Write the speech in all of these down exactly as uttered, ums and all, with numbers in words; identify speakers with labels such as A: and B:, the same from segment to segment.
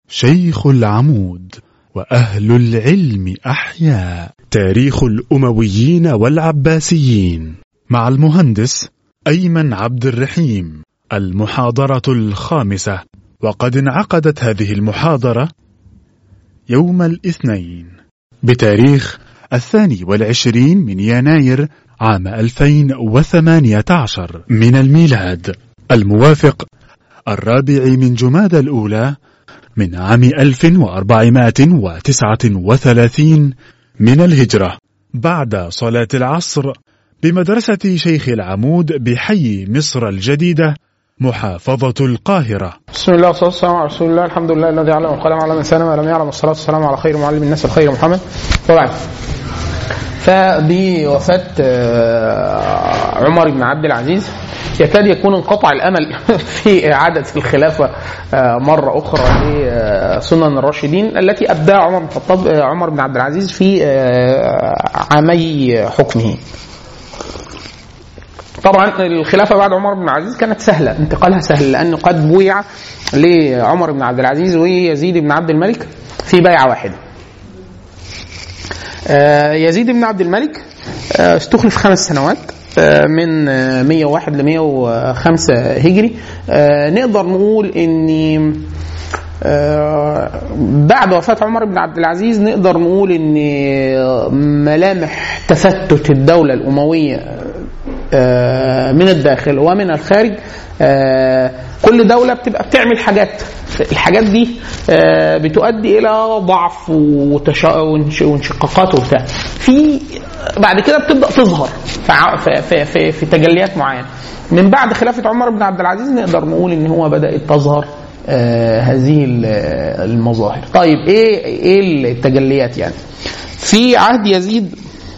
A: شيخ العمود وأهل العلم أحياء. تاريخ الأمويين والعباسيين مع المهندس أيمن عبد الرحيم. المحاضرة الخامسة، وقد انعقدت هذه المحاضرة يوم الاثنين بتاريخ الثاني والعشرين من يناير عام ألفين وثمانية عشر من الميلاد، الموافق الرابع من جمادى الأولى من عام ألف وأربعمائة وتسعة وثلاثين من الهجرة، بعد صلاة العصر بمدرسة شيخ العمود بحي مصر الجديدة، محافظة القاهرة.
B: بسم الله والصلاة والسلام على رسول الله. الحمد لله الذي علم القلم على من سلم ولم يعلم، والصلاة والسلام على خير معلم الناس الخير محمد. وبعد، فبوفاة عمر بن عبد العزيز يكاد يكون انقطع الأمل في إعادة الخلافة مرة أخرى لسنن الراشدين التي أبداها عمر بن الخطاب عمر بن عبد العزيز في عامي حكمه. طبعا الخلافة بعد عمر بن عبد العزيز كانت سهلة، انتقالها سهل، لأنه قد بويع لعمر بن عبد العزيز ويزيد بن عبد الملك في بيعة واحدة. يزيد بن عبد الملك استخلف خمس سنوات من مئة وواحد ل مئة وخمسة هجري. نقدر نقول ان بعد وفاة عمر بن عبد العزيز نقدر نقول ان ملامح تفتت الدولة الأموية من الداخل ومن الخارج. كل دولة بتبقى بتعمل حاجات، الحاجات دي بتؤدي إلى ضعف وانشقاقات وبتاع. في بعد كده بتبدأ تظهر في, في, في, في تجليات معينة. من بعد خلافة عمر بن عبد العزيز نقدر نقول إن هو بدأت تظهر هذه المظاهر. طيب إيه إيه التجليات؟ يعني في عهد يزيد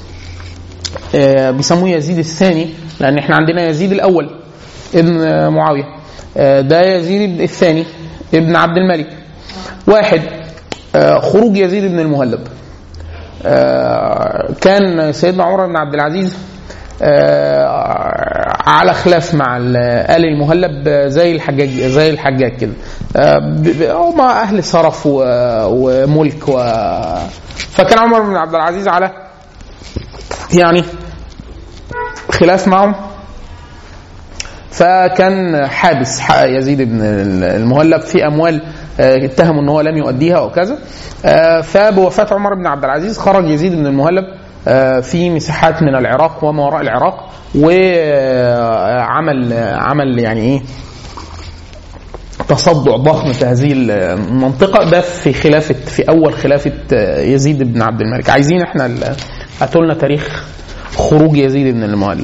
B: بيسموه يزيد الثاني، لأن إحنا عندنا يزيد الأول ابن معاوية، ده يزيد الثاني ابن عبد الملك. واحد، خروج يزيد بن المهلب. كان سيدنا عمر بن عبد العزيز على خلاف مع آل المهلب زي الحجاج زي الحجاج كده، هم أهل صرف وملك و... فكان عمر بن عبد العزيز على يعني خلاف معهم، فكان حابس يزيد بن المهلب في أموال اتهموا أنه لم يؤديها وكذا. فبوفاة عمر بن عبد العزيز خرج يزيد بن المهلب في مساحات من العراق وما وراء العراق، وعمل عمل يعني ايه تصدع ضخم في هذه المنطقة. ده في خلافة في أول خلافة يزيد بن عبد الملك. عايزين احنا هاتولنا تاريخ خروج يزيد بن المهلب.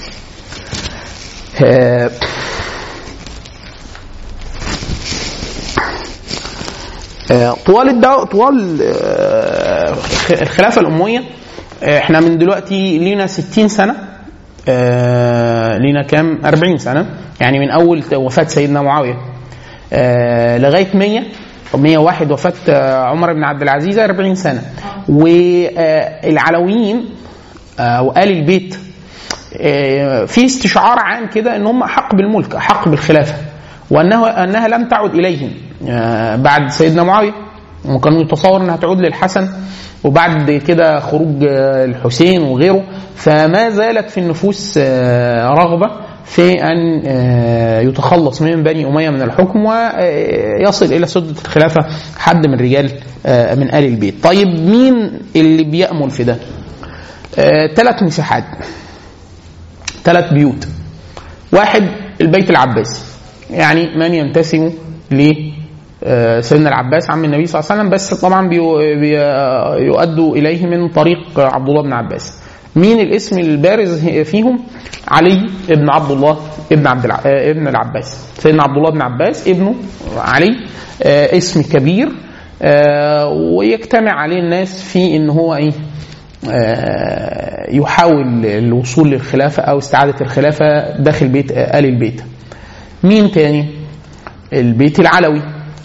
B: طوال الدو... طوال الخلافة الأموية احنا من دلوقتي لينا ستين سنة، لينا كام أربعين سنة، يعني من أول وفاة سيدنا معاوية لغاية مية مية وواحد وفاة عمر بن عبد العزيز أربعين سنة. والعلويين وآل البيت في استشعار عام كده ان هم احق بالملك، احق بالخلافه، وانه انها لم تعد اليهم بعد سيدنا معاويه، وكانوا يتصور انها تعود للحسن، وبعد كده خروج الحسين وغيره. فما زالت في النفوس رغبه في ان يتخلص من بني اميه من الحكم ويصل الى سده الخلافه حد من رجال من آل البيت. طيب مين اللي بيأمل في ده؟ ثلاث مساحات، ثلاث بيوت. واحد، البيت العباسي، يعني من ينتسب لسيدنا العباس عم النبي صلى الله عليه وسلم، بس طبعا بيؤدوا إليه من طريق عبد الله بن عباس. مين الاسم البارز فيهم؟ علي ابن عبد الله ابن عبد الع... ابن العباس. سيدنا عبد الله بن عباس ابنه علي، اسم كبير ويجتمع عليه الناس في ان هو ايه يحاول الوصول للخلافة أو استعادة الخلافة داخل بيت آل البيت. مين تاني؟ البيت العلوي.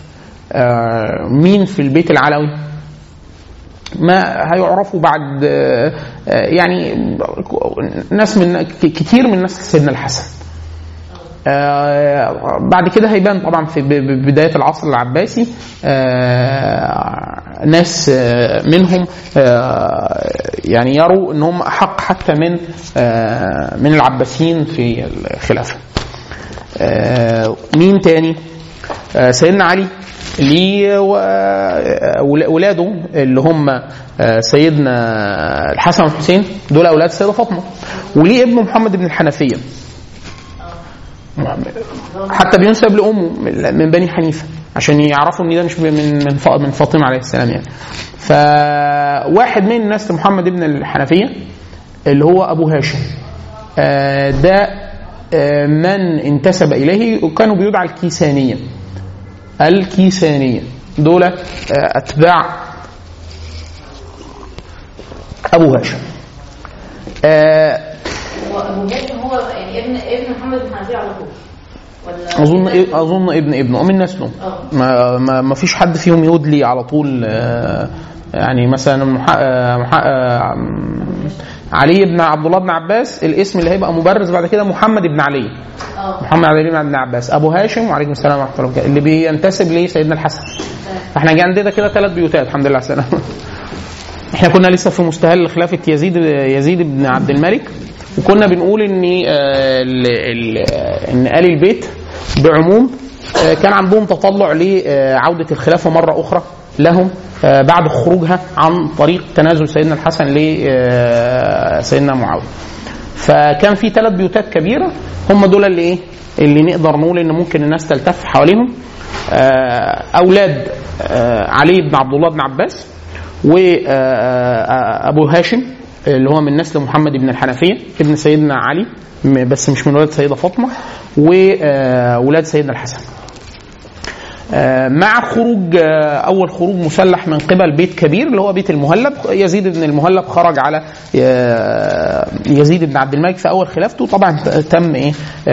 B: مين في البيت العلوي؟ ما هيعرفوا بعد يعني ناس من كتير من نسل سيدنا الحسن، آه بعد كده هيبان طبعا في بداية العصر العباسي آه ناس آه منهم آه يعني يروا انهم احق حتى من آه من العباسيين في الخلافة. آه مين تاني؟ آه سيدنا علي ليه ولاده اللي هم سيدنا الحسن والحسين، دول اولاد السيدة فاطمة، وليه ابنه محمد بن الحنفية حتى بينسب لأمه من بني حنيفة عشان يعرفوا ان ده مش من من فاطمة عليه السلام يعني. فواحد من الناس محمد بن الحنفية اللي هو أبو هاشم ده من انتسب إليه وكانوا بيدعى الكيسانية. الكيسانية دول أتباع أبو هاشم.
C: وأبو هاشم هو يعني ابن ابن محمد بن حنفية على طول ولا
B: أظن أظن ابن ابنه من نسله. ما ما ما فيش حد فيهم يدلي على طول يعني مثلا محا... محا... علي بن عبد الله بن عباس الاسم اللي هيبقى مبرز بعد كده محمد بن علي. أوه. محمد علي بن عباس. ابو هاشم وعليكم السلام ورحمه الله وبركاته اللي بينتسب ليه سيدنا الحسن. فاحنا جه عندنا كده ثلاث بيوتات الحمد لله على السلامه. احنا كنا لسه في مستهل خلافه يزيد يزيد بن عبد الملك، وكنا بنقول ان ال ال ان آل البيت بعموم كان عندهم تطلع لعوده الخلافه مره اخرى لهم بعد خروجها عن طريق تنازل سيدنا الحسن لسيدنا معاويه. فكان في ثلاث بيوتات كبيره هم دول اللي ايه اللي نقدر نقول ان ممكن الناس تلتف حواليهم. اولاد علي بن عبد الله بن عباس وابو هاشم اللي هو من نسل محمد بن الحنفيه ابن سيدنا علي بس مش من ولاد سيدة فاطمه، وولاد سيدنا الحسن. مع خروج أول خروج مسلح من قبل بيت كبير اللي هو بيت المهلب، يزيد بن المهلب خرج على يزيد بن عبد الملك في أول خلافته، طبعا تم إيه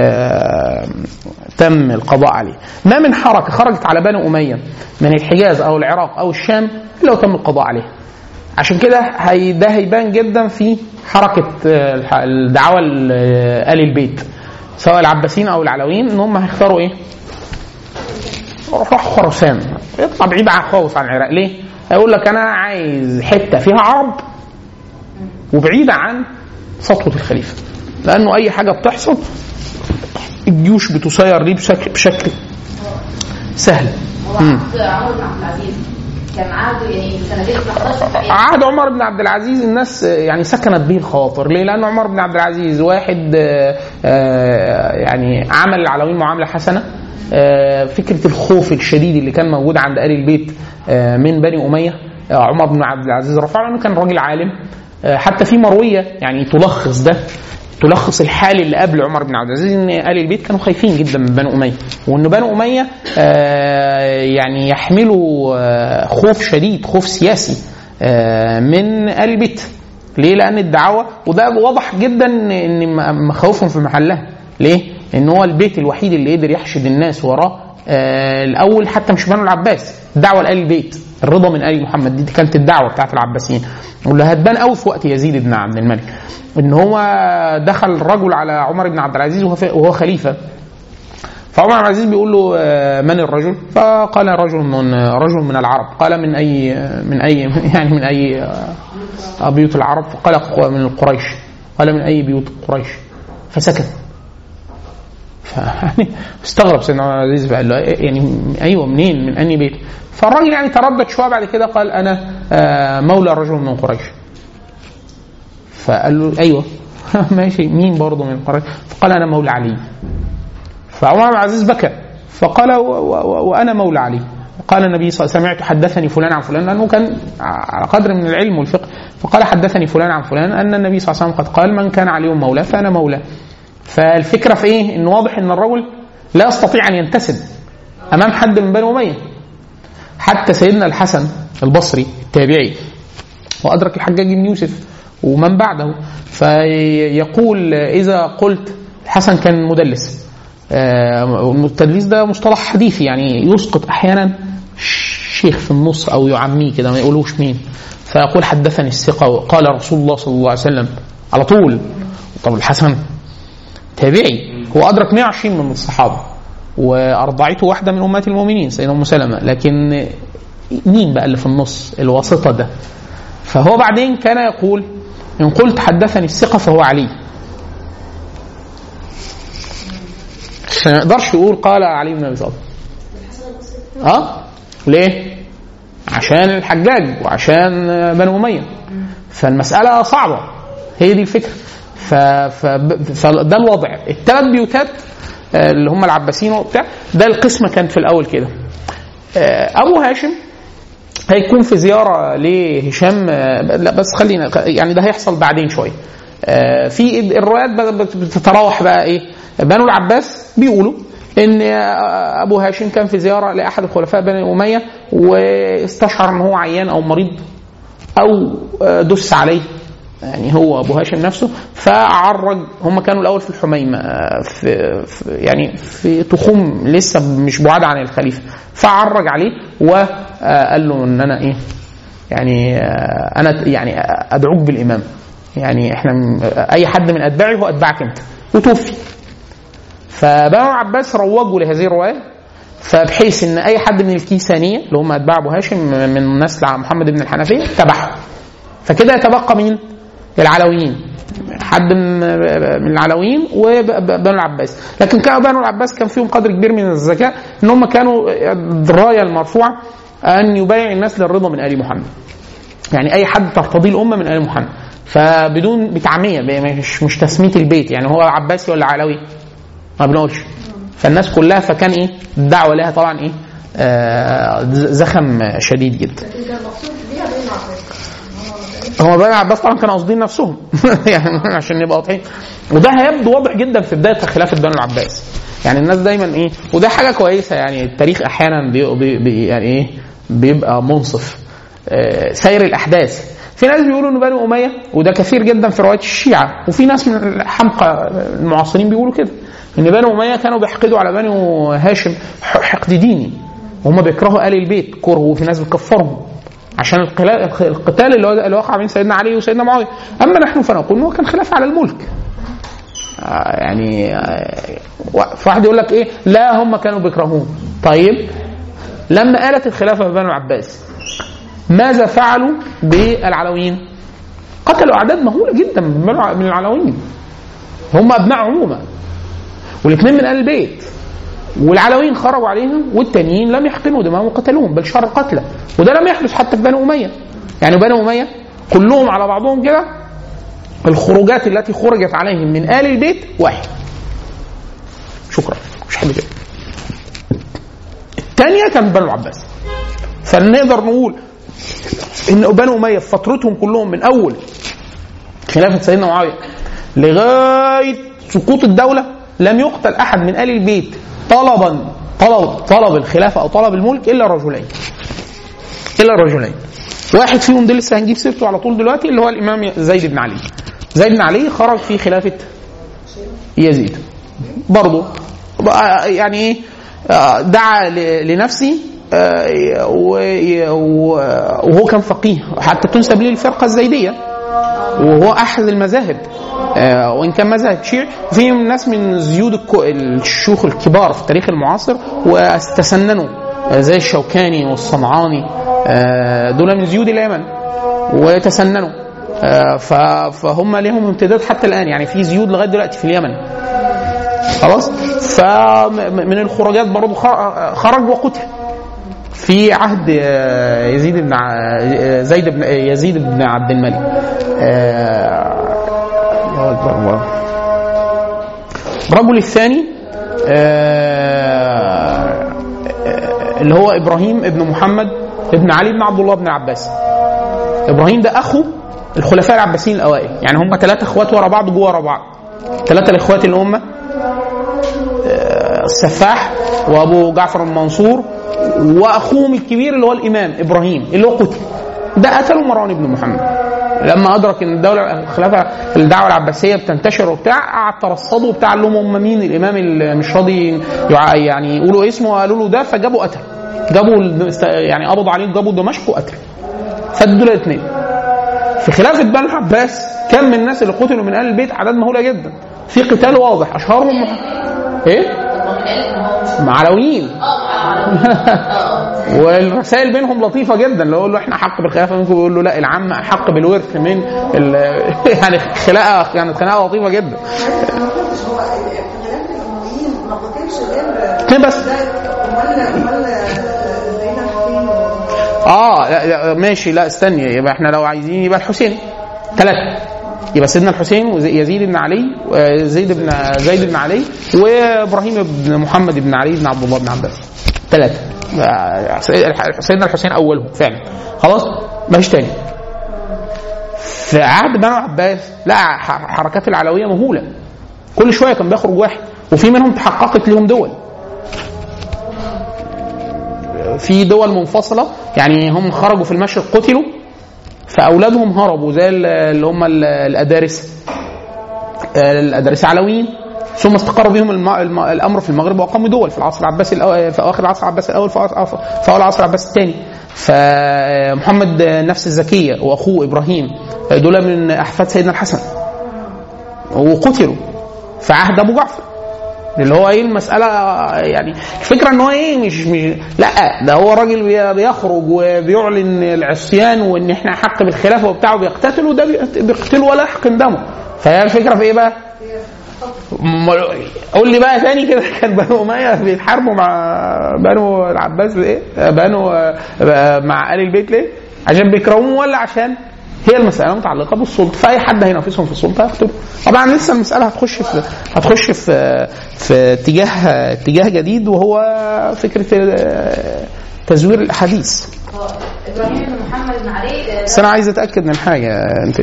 B: تم القضاء عليه. ما من حركة خرجت على بني أمية من الحجاز أو العراق أو الشام إلا وتم القضاء عليه. عشان كده هي ده هيبان جدا في حركة الدعوة آل البيت سواء العباسيين أو العلويين إن هم هيختاروا إيه راح خراسان يطلع بعيد خالص عن العراق. ليه؟ يقول لك انا عايز حته فيها عرب وبعيده عن سطوه الخليفه، لانه اي حاجه بتحصل الجيوش بتسير ليه بشكل بشكل سهل.
C: عهد عمر بن عبد العزيز كان عهد يعني سنتين
B: عهد عمر بن عبد العزيز الناس يعني سكنت به الخواطر. ليه؟ لان عمر بن عبد العزيز واحد يعني عمل العلويين معامله حسنه. فكرة الخوف الشديد اللي كان موجود عند آل البيت من بني أمية عمر بن عبد العزيز رفع لأنه كان راجل عالم. حتى في مروية يعني تلخص ده تلخص الحال اللي قبل عمر بن عبد العزيز ان آل البيت كانوا خايفين جدا من بني أمية، وان بني أمية يعني يحملوا خوف شديد خوف سياسي من آل البيت. ليه؟ لأن الدعوة وده واضح جدا ان مخاوفهم في محلها. ليه؟ ان هو البيت الوحيد اللي قدر يحشد الناس وراه آه الاول حتى مش بنو العباس. الدعوه لآل البيت الرضا من آل محمد دي كانت الدعوه بتاعت العباسيين واللي هتبان قوي في وقت يزيد بن عبد الملك ان هو دخل رجل على عمر بن عبد العزيز وهو خليفه. فعمر بن عبد العزيز بيقول له آه من الرجل؟ فقال رجل من رجل من العرب. قال من اي من اي يعني من اي آه بيوت العرب؟ فقال من القريش. قال من اي بيوت قريش؟ فسكت. يعني استغرب سيدنا عمر بن عبد العزيز قال له يعني ايوه منين من اني بيت؟ فالراجل يعني تردد شويه بعد كده قال انا مولى رجل من قريش. فقال له ايوه ماشي مين برضه من قريش؟ فقال انا مولى علي. فعمر بن عبد العزيز بكى فقال وانا مولى علي. قال النبي صلى الله عليه وسلم سمعت حدثني فلان عن فلان لانه كان على قدر من العلم والفقه. فقال حدثني فلان عن فلان ان النبي صلى الله عليه وسلم قد قال من كان علي مولاه فانا مولاه. فالفكرة في ايه؟ انه واضح ان الرجل لا يستطيع ان ينتسب امام حد من بني أمية. حتى سيدنا الحسن البصري التابعي وادرك الحجاج بن يوسف ومن بعده فيقول اذا قلت الحسن كان مدلس. التدليس ده مصطلح حديثي يعني يسقط احيانا شيخ في النص او يعميه كده ما يقولوش مين. فيقول حدثني الثقة وقال رسول الله صلى الله عليه وسلم على طول. طب الحسن تابعي هو ادرك مئة وعشرين من الصحابه وارضعته واحده من امهات المؤمنين سيدنا ام سلمة، لكن مين بقى اللي في النص الواسطه ده؟ فهو بعدين كان يقول ان قلت حدثني الثقه فهو علي، عشان ما يقدرش يقول قال علي بن ابي طالب. اه ليه؟ عشان الحجاج وعشان بنو اميه، فالمساله صعبه، هي دي الفكره. ف... ف... فده الوضع. الثلاث بيوتات اللي هم العباسيين وبتاع ده القسمه كانت في الاول كده. ابو هاشم هيكون في زياره لهشام، لا بس خلينا يعني ده هيحصل بعدين شويه. في الروايات بتتراوح بقى ايه، بنو العباس بيقولوا ان ابو هاشم كان في زياره لاحد الخلفاء بني اميه واستشعر ان هو عيان او مريض او دس عليه، يعني هو ابو هاشم نفسه، فعرج. هم كانوا الاول في الحميمه في, في يعني في تخوم لسه مش بعاد عن الخليفه، فعرج عليه وقال له ان انا ايه يعني انا يعني ادعوك بالامام، يعني احنا اي حد من اتباعي هو اتباعك انت، وتوفي. فبنو العباس روجوا لهذه الروايه، فبحيث ان اي حد من الكيسانيه اللي هم اتباع ابو هاشم من نسل محمد بن الحنفيه تبعهم، فكده يتبقى مين؟ العلويين، حد من العلويين وبنو العباس. لكن كانوا بنو العباس كان فيهم قدر كبير من الذكاء ان هم كانوا الرايه المرفوعه ان يبايع الناس للرضا من ال محمد، يعني اي حد ترتضي الامه من ال محمد، فبدون بتعميه، مش مش تسميه البيت، يعني هو عباسي ولا علوي ما بنقولش، فالناس كلها. فكان ايه الدعوه لها طبعا ايه آه زخم شديد جدا. هو بني العباس طبعا كانوا قاصدين نفسهم يعني عشان نبقى واضحين، وده هيبدو واضح جدا في بدايه خلافه بني العباس. يعني الناس دايما ايه، وده حاجه كويسه، يعني التاريخ احيانا بي بي يعني ايه بيبقى منصف آه سير الاحداث. في ناس بيقولوا ان بني اميه، وده كثير جدا في روايات الشيعه، وفي ناس من الحمقى المعاصرين بيقولوا كده ان بني اميه كانوا بيحقدوا على بني هاشم حقد ديني، وهم بيكرهوا ال البيت كره، وفي ناس بتكفرهم عشان القتال اللي اللي وقع بين سيدنا علي وسيدنا معاويه. اما نحن فنقول انه كان خلاف على الملك. آه يعني آه واحد يقول لك ايه، لا هم كانوا بيكرهون. طيب لما آلت الخلافه بنو العباس ماذا فعلوا بالعلويين؟ قتلوا اعداد مهوله جدا من العلويين، هم ابناء عمومه، والاثنين من آل البيت، والعلويين خرجوا عليهم، والتانيين لم يحقنوا دماءهم وقتلوهم بل شر قتله. وده لم يحدث حتى في بني اميه، يعني بني اميه كلهم على بعضهم كده الخروجات التي خرجت عليهم من آل البيت واحد. شكرا، مش حد كده. الثانيه كانت بنو العباس. فنقدر نقول ان بنو اميه في فترتهم كلهم من اول خلافه سيدنا معاويه لغايه سقوط الدوله لم يقتل احد من آل البيت طلبا طلب طلب الخلافه او طلب الملك الا رجلين الا رجلين واحد فيهم ده لسه هنجيب سيرته على طول دلوقتي، اللي هو الامام زيد بن علي. زيد بن علي خرج في خلافه يزيد برضه، يعني ايه دعا لنفسه، وهو كان فقيه حتى تنسب ليه الفرقه الزيديه، وهو احد المذاهب وان كان مذهب شيعي. في ناس من زيود الشيوخ الكبار في التاريخ المعاصر واستسننوا زي الشوكاني والصنعاني، دول من زيود اليمن وتسننوا، فهم لهم امتداد حتى الان، يعني في زيود لغايه دلوقتي في اليمن خلاص. فمن الخروجات برضه خرج وقتل في عهد يزيد بن زيد بن يزيد بن عبد الملك. الرجل الثاني اللي هو ابراهيم ابن محمد ابن علي بن عبد الله بن عباس. ابراهيم ده اخو الخلفاء العباسيين الاوائل، يعني هم ثلاثه اخوات ورا بعض جوه ورا بعض. ثلاثه الاخوات اللي هم السفاح وابو جعفر المنصور واخوهم الكبير اللي هو الامام ابراهيم اللي هو قتل. ده قتله مروان بن محمد لما ادرك ان الدوله الخلافه الدعوه العباسيه بتنتشر وبتاع، قعد ترصده وبتاع لهم هم مين الامام اللي مش راضي يعني يقولوا اسمه، وقالوا له ده، فجابوا قتل، جابوا يعني قبضوا عليه، جابوا دمشق وقتل. فدول الاثنين في خلافه بني العباس كم من الناس اللي قتلوا من اهل البيت، اعداد مهوله جدا، في قتال واضح اشهرهم ايه معلويين والرسائل بينهم لطيفه جدا، لو يقول له احنا حق بالخلافه منكم يقول له لا العم حق بالورث من يعني خناقه كانت خناقه لطيفه جدا. بس اه لا لا ماشي، لا استني، يبقى احنا لو عايزين يبقى الحسين ثلاثه، يبقى سيدنا الحسين ويزيد بن علي زيد بن زيد بن علي وابراهيم بن محمد بن علي بن عبد الله بن عباس، ثلاثه. سيدنا الحسين اولهم فعلا، خلاص مفيش تاني. في عهد بنو عباس لا، حركات العلويه مهوله، كل شويه كان بيخرج واحد، وفي منهم تحققت لهم دول، في دول منفصله يعني هم خرجوا في المشرق قتلوا، فاولادهم هربوا زي اللي هم الادارسه الادارسه علويين، ثم استقر بهم الامر في المغرب واقاموا دول في العصر العباسي الاول، في اواخر العصر العباسي الاول، في اول العصر العباسي الثاني. فمحمد نفس الزكيه واخوه ابراهيم دول من احفاد سيدنا الحسن وقتلوا في عهد ابو جعفر، اللي هو ايه المساله يعني الفكره ان هو ايه مش, مش لا ده هو راجل بيخرج وبيعلن العصيان وان احنا حق بالخلافه وبتاعه وبيقتتل، وده بيقتل ولا يحقن دمه. فهي الفكره في ايه بقى؟ قول لي بقى ثاني كده، كان بنو اميه بيتحاربوا مع بنو العباس ليه؟ بنو مع ال البيت ليه؟ عشان بيكرهوهم ولا عشان هي المساله متعلقه بالسلطه، فاي حد هينافسهم في السلطه هيقتله. طبعا لسه المساله هتخش في هتخش في في اتجاه اتجاه جديد، وهو فكره تزوير الاحاديث.
C: ابراهيم بن محمد بن علي.
B: بس انا عايز اتاكد من حاجه، انت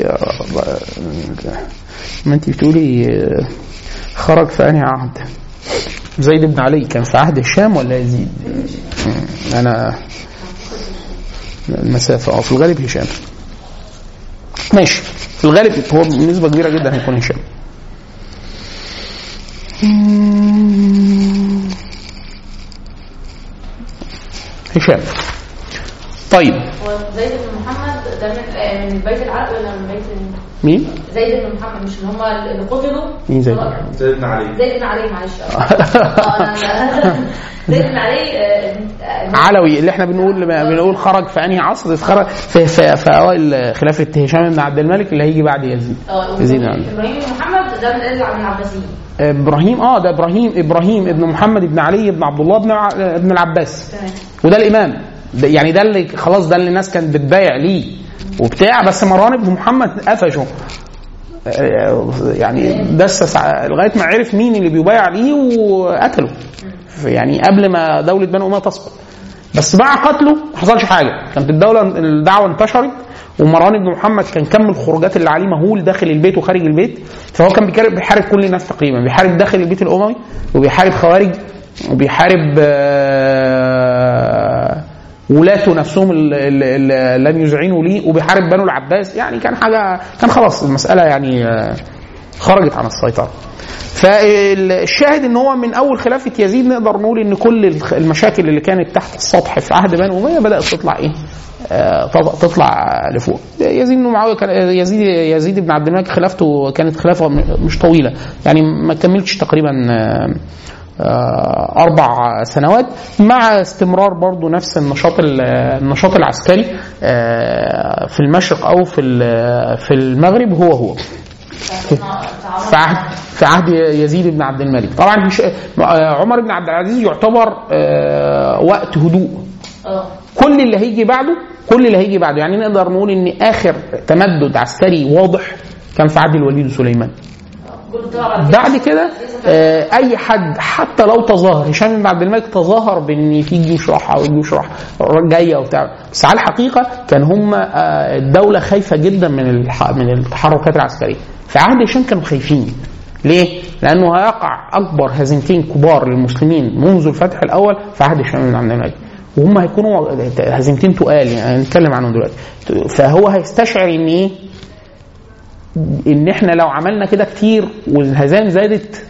B: ما انت بتقولي خرج في انهي عهد؟ زيد بن علي كان في عهد الشام ولا يزيد؟ انا المسافه اه في الغالب هشام، ماشي في الغالب هو بنسبه كبيره جدا هيكون هشام. هشام. طيب
C: هو زيد بن محمد ده من بيت العرب ولا من بيت
B: مين؟
C: زيد بن محمد، مش هم اللي قتلوا؟
B: مين زيد؟
D: زيد بن علي.
C: زيد بن علي معلش زيد بن علي
B: علوي اللي احنا بنقول بنقول خرج في انهي عصر؟ خرج في في, في اوائل خلافه هشام بن عبد الملك اللي هيجي بعد يزيد.
C: يزيد ابراهيم بن محمد ده من العباسيين.
B: ابراهيم اه ده ابراهيم ابراهيم ابن محمد بن علي بن عبد الله بن ابن العباس، وده الامام يعني، ده اللي خلاص ده اللي الناس كانت بتبايع ليه وبتاع، بس مروان بن محمد قفشه يعني دسس لغايه ما عرف مين اللي بيبايع ليه وقتله، يعني قبل ما دوله بنو اميه تسقط. بس بعد قتله ما حصلش حاجه، كانت الدوله الدعوه انتشرت، ومروان بن محمد كان كم الخروجات اللي عليه مهول داخل البيت وخارج البيت، فهو كان بيحارب كل الناس تقريبا، بيحارب داخل البيت الاموي وبيحارب خوارج وبيحارب ولاته نفسهم اللي لم يذعنوا ليه، وبيحارب بنو العباس، يعني كان حاجه كان خلاص المساله يعني خرجت عن السيطره. فالشاهد ان هو من اول خلافه يزيد نقدر نقول ان كل المشاكل اللي كانت تحت السطح في عهد بنو اميه بدات تطلع ايه تطلع لفوق. يزيد بن معاويه كان يزيد يزيد بن عبد الملك خلافته كانت خلافه مش طويله، يعني ما كملتش تقريبا أربع سنوات، مع استمرار برضو نفس النشاط النشاط العسكري في المشرق أو في في المغرب هو هو في عهد في عهد يزيد بن عبد الملك. طبعا عمر بن عبد العزيز يعتبر وقت هدوء، كل اللي هيجي بعده كل اللي هيجي بعده يعني نقدر نقول ان آخر تمدد عسكري واضح كان في عهد الوليد سليمان. بعد كده اي حد حتى لو تظاهر هشام بن عبد الملك تظاهر بان في جيوش راح او جيوش راح جايه وبتاع، بس على الحقيقه كان هم الدوله خايفه جدا من من التحركات العسكريه. في عهد هشام كانوا خايفين ليه؟ لانه هيقع اكبر هزيمتين كبار للمسلمين منذ الفتح الاول في عهد هشام بن عبد الملك، وهم هيكونوا هزيمتين تقال يعني هنتكلم عنهم دلوقتي. فهو هيستشعر ان ايه؟ ان احنا لو عملنا كده كتير والهزائم زادت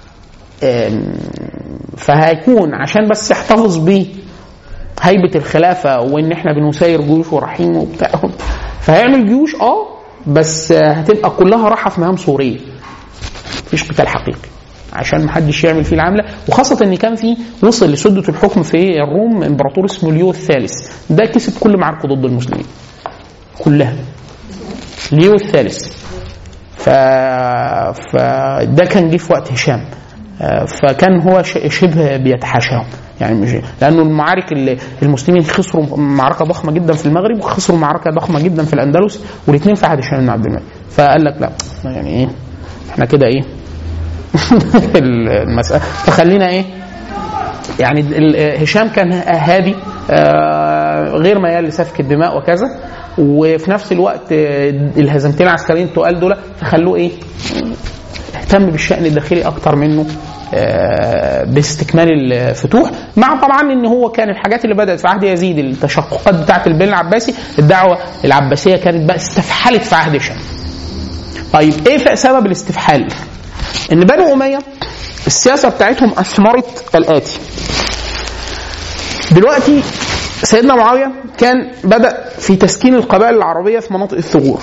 B: فهيكون عشان بس يحتفظ بيه هيبة الخلافة وان احنا بنسير جيوش ورحيم وبتاع، فهيعمل جيوش اه بس هتبقى كلها راحة في مهام صورية، مفيش قتال حقيقي، عشان ما حدش يعمل فيه العمله، وخاصه ان كان في وصل لسده الحكم في الروم امبراطور اسمه ليو الثالث، ده كسب كل معاركه ضد المسلمين كلها، ليو الثالث. ف... فده كان جه في وقت هشام، فكان هو شبه بيتحاشاهم يعني، مش لانه المعارك اللي المسلمين خسروا معركه ضخمه جدا في المغرب وخسروا معركه ضخمه جدا في الاندلس، والاثنين في عهد هشام بن عبد الملك. فقال لك لا يعني ايه احنا كده ايه المساله، فخلينا ايه يعني هشام كان هادي غير ميال لسفك الدماء وكذا، وفي نفس الوقت الهزيمتين العسكريين التقال دول فخلوه ايه اهتم بالشأن الداخلي اكتر منه باستكمال الفتوح، مع طبعا ان هو كان الحاجات اللي بدأت في عهد يزيد التشققات بتاعه البين العباسي، الدعوه العباسيه كانت بقى استفحلت في عهد هشام. طيب ايه سبب الاستفحال؟ ان بنو اميه السياسه بتاعتهم اثمرت الاتي. دلوقتي سيدنا معاويه كان بدأ في تسكين القبائل العربيه في مناطق الثغور،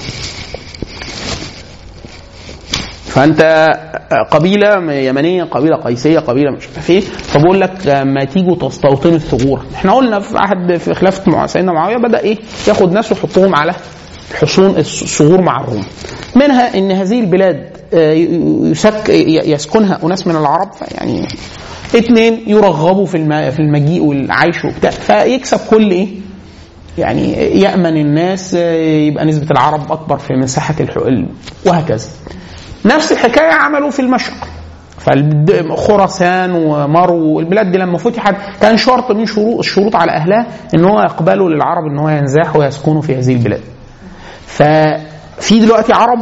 B: فانت قبيله يمنيه، قبيله قيسيه، قبيله مش عارف ايه، فبقول لك ما تيجوا تستوطنوا الثغور. احنا قلنا في عهد في خلافه سيدنا معاويه بدا ايه ياخد ناس ويحطهم على حصون الثغور مع الروم، منها ان هذه البلاد يسك يسكنها اناس من العرب، يعني اثنين يرغبوا في في المجيء والعيش وبتاع، فيكسب كل ايه يعني يأمن الناس، يبقى نسبه العرب اكبر في مساحه الحقل وهكذا. نفس الحكايه عملوا في المشرق، فخراسان ومرو والبلاد دي لما فتحت كان شرط من شروط الشروط على اهلها ان هو يقبلوا للعرب ان هو ينزاحوا ويسكنوا في هذه البلاد. ففي دلوقتي عرب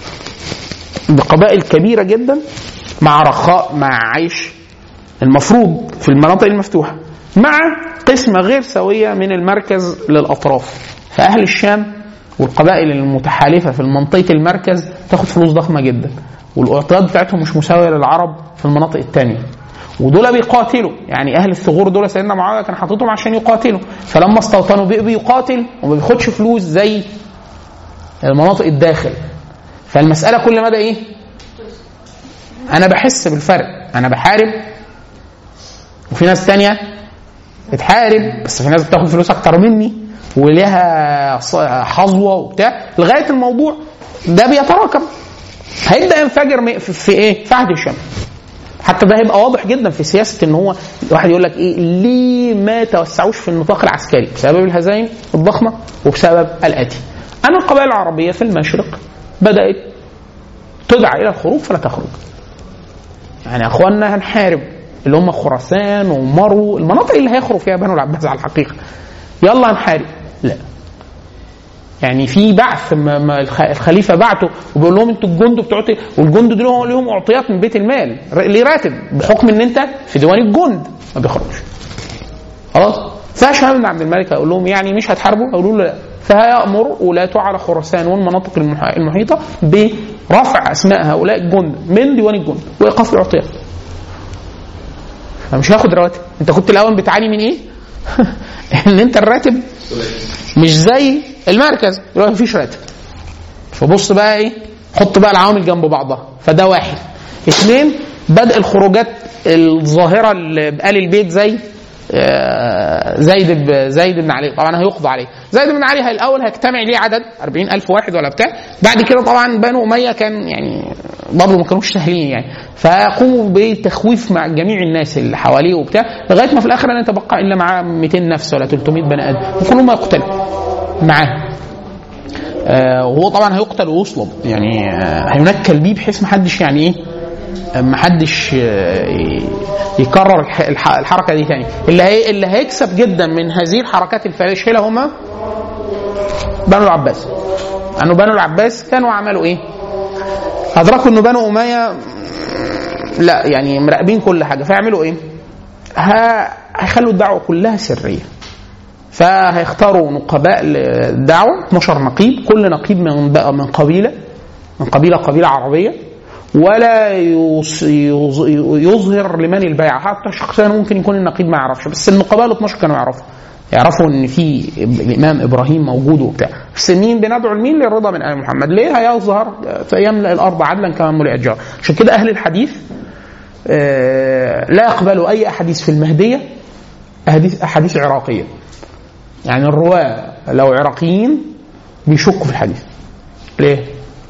B: بقبائل كبيره جدا مع رخاء مع عيش المفروض في المناطق المفتوحه، مع قسمه غير سويه من المركز للاطراف. فاهل الشام والقبائل المتحالفه في منطقه المركز تاخد فلوس ضخمه جدا، والاعطيات بتاعتهم مش مساويه للعرب في المناطق الثانيه، ودول بيقاتلوا. يعني اهل الثغور دول سيدنا معاويه كان حاططهم عشان يقاتلوا، فلما استوطنوا بقى بيقاتل وما بياخدش فلوس زي المناطق الداخل. فالمساله كل مدى ايه انا بحس بالفرق، انا بحارب وفي ناس تانية بتحارب بس في ناس بتاخد فلوس اكتر مني وليها حظوه وبتاع، لغايه الموضوع ده بيتراكم هيبدا ينفجر في ايه في عهد هشام. حتى ده هيبقى واضح جدا في سياسه ان هو واحد يقول لك ايه ليه ما توسعوش في النطاق العسكري بسبب الهزائم الضخمه وبسبب الاتي ان القبائل العربيه في المشرق بدات تدعى الى الخروج فلا تخرج. يعني اخواننا هنحارب اللي هم خراسان ومرو، المناطق اللي هيخرج فيها بنو العباس على الحقيقه، يلا هنحارب. لا، يعني في بعث الخليفه بعته وبيقول لهم انتوا الجند بتوعتي، والجند دول لهم اعطيات من بيت المال ليه راتب بحكم ان انت في ديوان الجند ما بيخرجش. خلاص فهشام بن عبد الملك هيقول لهم يعني مش هتحاربوا؟ يقولوا له لا، فهيأمر ولاته على خراسان والمناطق المحيطه برفع اسماء هؤلاء الجند من ديوان الجند وايقاف الاعطيات. فمش هاخد رواتب. انت كنت الاول بتعاني من ايه؟ ان انت الراتب مش زي المركز، دلوقتي مفيش راتب. فبص بقى ايه، حط بقى العوامل جنب بعضها. فده واحد. اثنين، بدء الخروجات الظاهره اللي بآل البيت زي زيد زيد بن علي، طبعا هيقضى عليه. زيد بن علي هي الاول هيجتمع ليه عدد أربعين ألف واحد ولا بتاع، بعد كده طبعا بنو اميه كان يعني برضه ما كانوش سهلين يعني، فقوموا بتخويف مع جميع الناس اللي حواليه وبتاع، لغايه ما في الاخر لا يتبقى الا معاه مئتين نفس ولا ثلاثمئة بني ادم وكلهم يقتلوا معاه. آه وهو طبعا هيقتل ويصلب، يعني آه هينكل بيه بحيث ما حدش يعني ايه ما حدش يكرر الحركه دي تاني. اللي هي اللي هيكسب جدا من هذه الحركات الفاشله هما بنو العباس. انه بنو العباس كانوا عملوا ايه؟ ادركوا انه بنو اميه لا يعني مراقبين كل حاجه، فيعملوا ايه؟ هيخلوا الدعوه كلها سريه. فهيختاروا نقباء الدعوه اثناشر نقيب، كل نقيب من بقى من قبيله من قبيله قبيله عربيه، ولا يظهر لمن البيعة. حتى شخصيا ممكن يكون النقيب ما يعرفش، بس النقباء الاثناشر كانوا يعرفوا يعرفوا ان في الامام ابراهيم موجود وبتاع. السنين بندعو لمين؟ للرضا من ال محمد. ليه؟ هيظهر فيملأ الارض عدلا كما ملئت جار. عشان كده اهل الحديث لا يقبلوا أي أحاديث في المهدية أحاديث أحاديث عراقية. يعني الرواة لو عراقيين بيشكوا في الحديث. ليه؟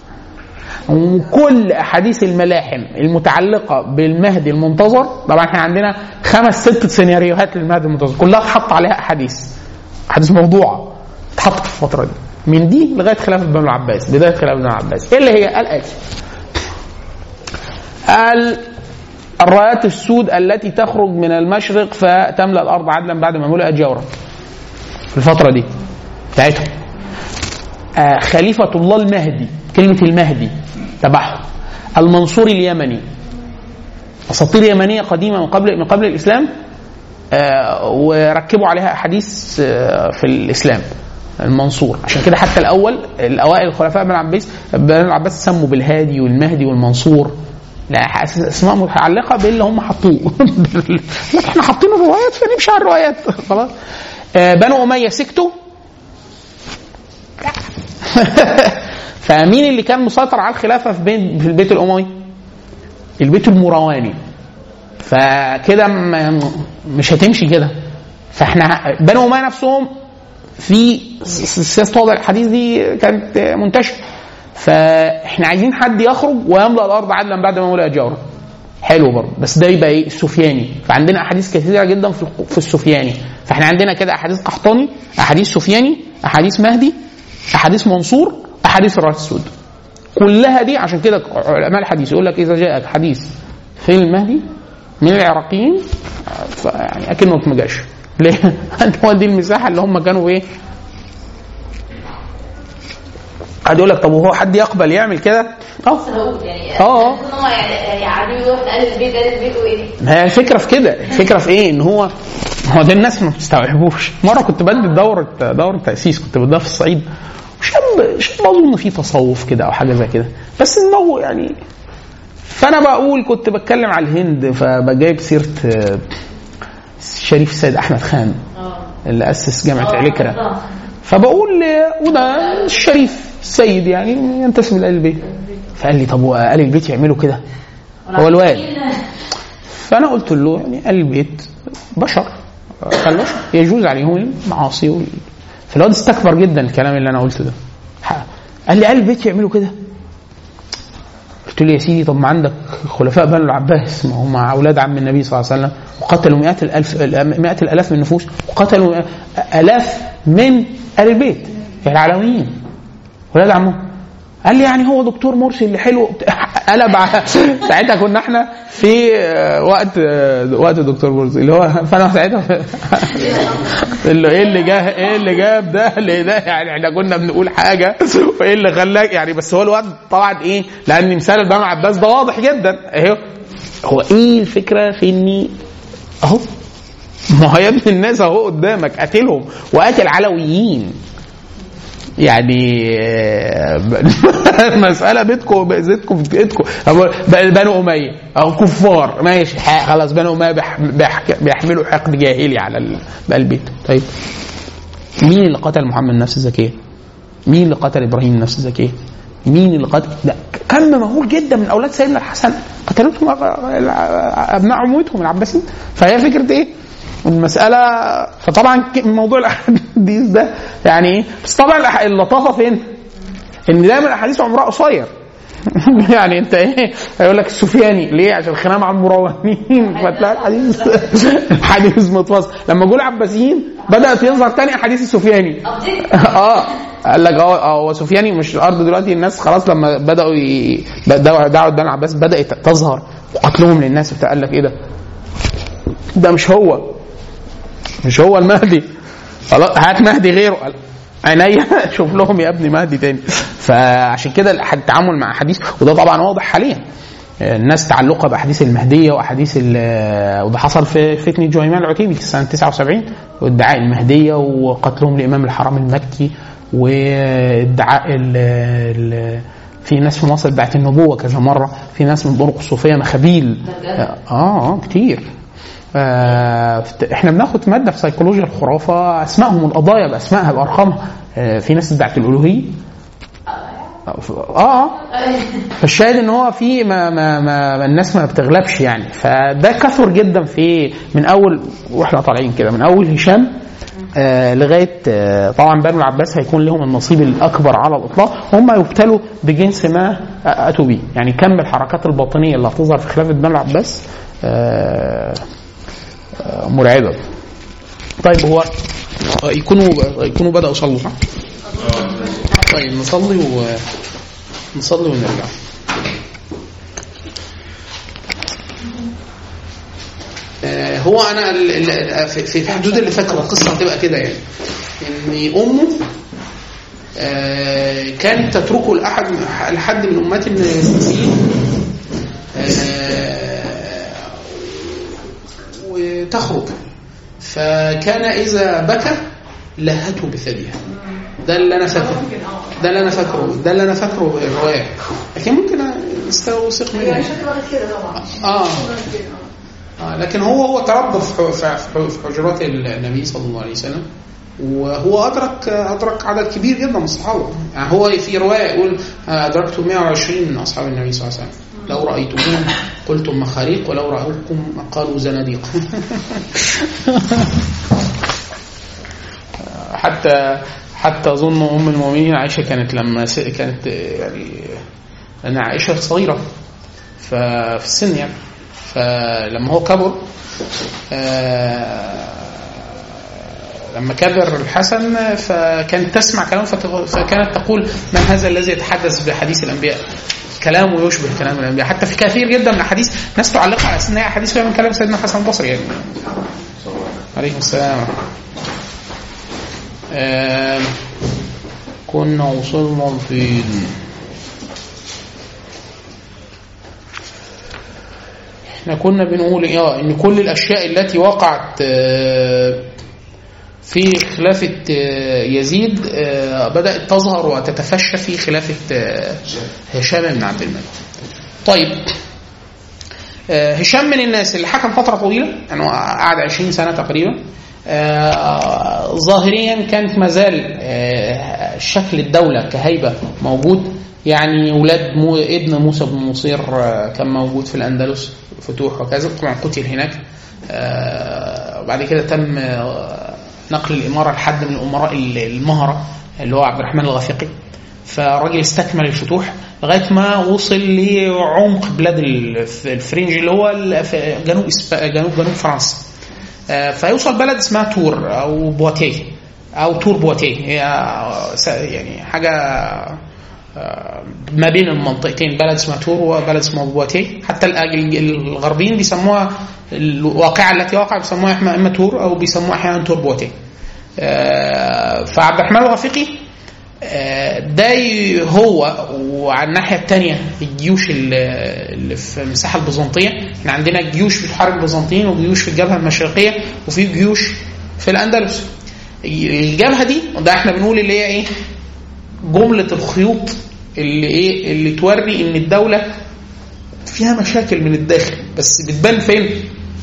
B: وكل أحاديث الملاحم المتعلقة بالمهدي المنتظر، طبعا احنا عندنا خمس ست سيناريوهات للمهدي المنتظر كلها تحط عليها أحاديث أحاديث موضوعة تحط في الفترة دي من دي لغاية خلافة بن العباس، بداية خلافة بن العباس. إيه اللي هي؟ الآتي: الرايات السود التي تخرج من المشرق فتملأ الأرض عدلا بعد ما ملئت جورا في الفترة دي بتاعتهم. آه خليفة الله المهدي، كلمة المهدي تبعهم المنصور اليمني، أساطير يمنية قديمة من قبل من قبل الإسلام، آه وركبوا عليها أحاديث آه في الإسلام. المنصور، عشان كده حتى الأول الأوائل الخلفاء بن العباس بن العباس سموا بالهادي والمهدي والمنصور، لا اسماء متعلقه باللي هم حطوه. لكن احنا حاطين الروايات فنمشي على الروايات خلاص. آه بنو اميه سكتوا. فمين اللي كان مسيطر على الخلافه في بيت في البيت الاموي؟ البيت المرواني. فكده مش هتمشي كده. فاحنا بنو اميه نفسهم في سياسه وضع الحديث دي كانت منتشره، فاحنا عايزين حد يخرج ويملأ الارض عدلا بعد ما ملئت جورا. حلو برضه، بس ده يبقى ايه؟ السفياني. فعندنا احاديث كثيره جدا في في السفياني. فاحنا عندنا كده احاديث قحطاني، احاديث سفياني، احاديث مهدي، احاديث منصور، احاديث الراس السود. كلها دي عشان كده علماء الحديث يقول لك اذا جاءك حديث في المهدي من العراقيين يعني اكنه ما جاش. ليه؟ هو دي المساحه اللي هم كانوا ايه؟ قاعد يقول لك طب وهو حد يقبل يعمل كده؟ اه اه
C: يعني يروح قال البيت قال البيت وايه؟
B: هي الفكره في كده، الفكره في ايه؟ ان هو هو ده الناس ما بتستوعبوش. مره كنت بدي دوره دوره تاسيس، كنت بديها في الصعيد، وشاب شاب اظن في تصوف كده او حاجه زي كده، بس انه يعني فانا بقول كنت بتكلم على الهند، فبجايب سيره الشريف السيد احمد خان اللي اسس جامعه عليكرا، فبقول وده الشريف السيد يعني ينتسب لآل البيت. فقال لي طب وآل البيت يعملوا كده؟ هو الواد. فأنا قلت له يعني آل البيت بشر، فالبشر يجوز عليهم المعاصي وال... فالواد استكبر جدا الكلام اللي أنا قلته ده. قال لي آل البيت يعملوا كده؟ قلت له يا سيدي طب ما عندك خلفاء بنو العباس، ما هم أولاد عم النبي صلى الله عليه وسلم، وقتلوا مئات الألف مئات الألاف من النفوس، وقتلوا ألاف من آل البيت العلويين ولاد عمه. قال لي يعني هو دكتور مرسي اللي حلو قلب على ساعتها كنا احنا في وقت وقت الدكتور مرسي اللي هو، فانا ساعتها اللي ايه اللي جاب ايه اللي جاب ده اللي ده يعني احنا كنا بنقول حاجه وايه اللي خلاك يعني. بس هو الوقت طبعا ايه، لان مثال بنو عباس ده واضح جدا اهو. هو ايه الفكره في اني اهو ما هي ابن الناس اهو قدامك قتلهم وقتل علويين يعني. مسألة بيتكم بيتكم في بيتكم بنو أمية أو كفار ماشي خلاص، بنو أمية بيحملوا حقد جاهلي على البيت. طيب مين اللي قتل محمد نفس الزكية؟ مين اللي قتل إبراهيم نفس الزكية؟ مين اللي قتل ده؟ كم مهول جدا من أولاد سيدنا الحسن قتلتهم أبناء عمومتهم العباسيين. فهي فكرة إيه المسألة؟ فطبعا موضوع الأحاديث ده يعني إيه، بس طبعا اللطافة فين؟ إن دايما الأحاديث عمرها قصير. يعني أنت إيه هيقول لك السفياني ليه؟ عشان الخنام عن المروانين، فتلاقي الحديث الحديث متفصل. لما جول العباسيين بدأت يظهر تاني أحاديث السفياني. آه قال لك اه هو سفياني مش الأرض دلوقتي. الناس خلاص لما بدأوا ي... دعوة بني العباس بدأت تظهر وقتلهم للناس، فقال لك إيه ده؟ ده مش هو مش هو المهدي، خلاص هات مهدي غيره. عينيا شوف لهم يا ابني مهدي تاني. فعشان كده التعامل مع حديث، وده طبعا واضح حاليا الناس تعلقها باحاديث المهديه واحاديث، وده حصل في فتنه جهيمان العتيبي في سنه تسعة وسبعين، وادعاء المهديه وقتلهم لامام الحرم المكي، وادعاء في ناس في مصر ادعت النبوه كذا مره، في ناس من طرق الصوفيه مخابيل اه كتير. آه احنا بناخد ماده في سيكولوجيا الخرافه اسمائهم القضايا باسمائها بارقامها. آه في ناس ادعت الالوهيه اه فالشاهد ان هو في ما, ما, ما الناس ما بتغلبش يعني. فده كثر جدا في من اول واحنا طالعين كده من اول هشام آه لغايه آه طبعا بنو العباس هيكون لهم النصيب الاكبر على الاطلاق، هم يبتلوا بجنس ما اتوا به. يعني كم الحركات الباطنيه اللي هتظهر في خلافه بنو العباس آه آه مرعبه. طيب هو يكونوا يكونوا بداوا يصلوا صح؟ طيب نصلي و نصلي ونرجع. آه هو انا في حدود اللي فاكره القصه هتبقى كده يعني ان امه آه كانت تتركه لاحد لحد من امهات المسلمين آه وتخرج، فكان اذا بكى لهته بثديها. ده اللي انا فاكره ده اللي انا فاكره ده اللي انا فاكره الروايه، لكن ممكن استوثق منه اه اه لكن هو هو تربى في حجرات النبي صلى الله عليه وسلم، وهو ادرك ادرك عدد كبير جدا من الصحابه. يعني هو في روايه يقول ادركت مئة وعشرين من اصحاب النبي صلى الله عليه وسلم، لو رايتموهم قلتم مخاريق ولو راوكم قالوا زناديق. حتى حتى اظن ام المؤمنين عائشه كانت لما كانت يعني انا عائشه صغيره ففي السن يعني، فلما هو كبر لما كبر الحسن فكانت تسمع كلام فكانت تقول من هذا الذي يتحدث بحديث الانبياء، كلامه يشبه كلام الانبياء. حتى في كثير جدا من الحديث ناس تعلق على ان هي حديث فيها من كلام سيدنا الحسن البصري يعني عليه السلام. آه كنا وصلنا في احنا كنا بنقول اه ان كل الاشياء التي وقعت آه في خلافة آه يزيد آه بدأت تظهر وتتفشى في خلافة آه هشام بن عبد الملك. طيب آه هشام من الناس اللي حكم فترة طويلة يعني قعد عشرين سنة تقريبا. آه ظاهريا كانت مازال آه شكل الدولة كهيبة موجود، يعني ولاد مو ابن موسى بن نصير آه كان موجود في الأندلس فتوح وكذا، طبعا قتل هناك. آه بعد كده تم آه نقل الإمارة لحد من الأمراء المهرة اللي هو عبد الرحمن الغفيقي، فالراجل استكمل الفتوح لغاية ما وصل لعمق بلاد الفرنج اللي هو جنوب جنوب جنوب فرنسا. فيوصل بلد اسمها تور او بواتيه او تور بواتيه، هي يعني حاجه ما بين المنطقتين، بلد اسمها تور وبلد اسمه بواتيه. حتى الغربيين بيسموها الواقعه التي وقع بيسموها اما تور او بيسموها احيانا تور بواتيه. فعبد الرحمن الغفيقي ده هو، وعلى الناحيه الثانيه الجيوش اللي في المساحه البيزنطيه، احنا عندنا جيوش بتحارب البيزنطيين وجيوش في الجبهه المشرقيه وفي جيوش في الاندلس. الجبهه دي ده احنا بنقول اللي هي ايه جمله الخيوط اللي ايه اللي توري ان الدوله فيها مشاكل من الداخل، بس بتبان فين؟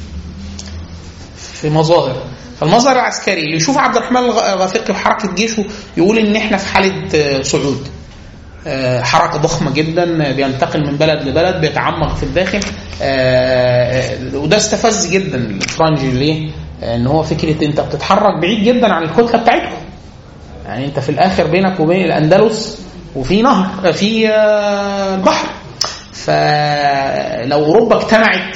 B: في مظاهر. فالمظهر العسكري اللي يشوف عبد الرحمن الغفيقي وحركه جيشه يقول ان احنا في حاله صعود، حركه ضخمه جدا، بينتقل من بلد لبلد، بيتعمق في الداخل. وده استفز جدا الفرنج ليه؟ ان هو فكره انت بتتحرك بعيد جدا عن الكتله بتاعتكم، يعني انت في الاخر بينك وبين الاندلس وفي نهر في البحر، فلو اوروبا اجتمعت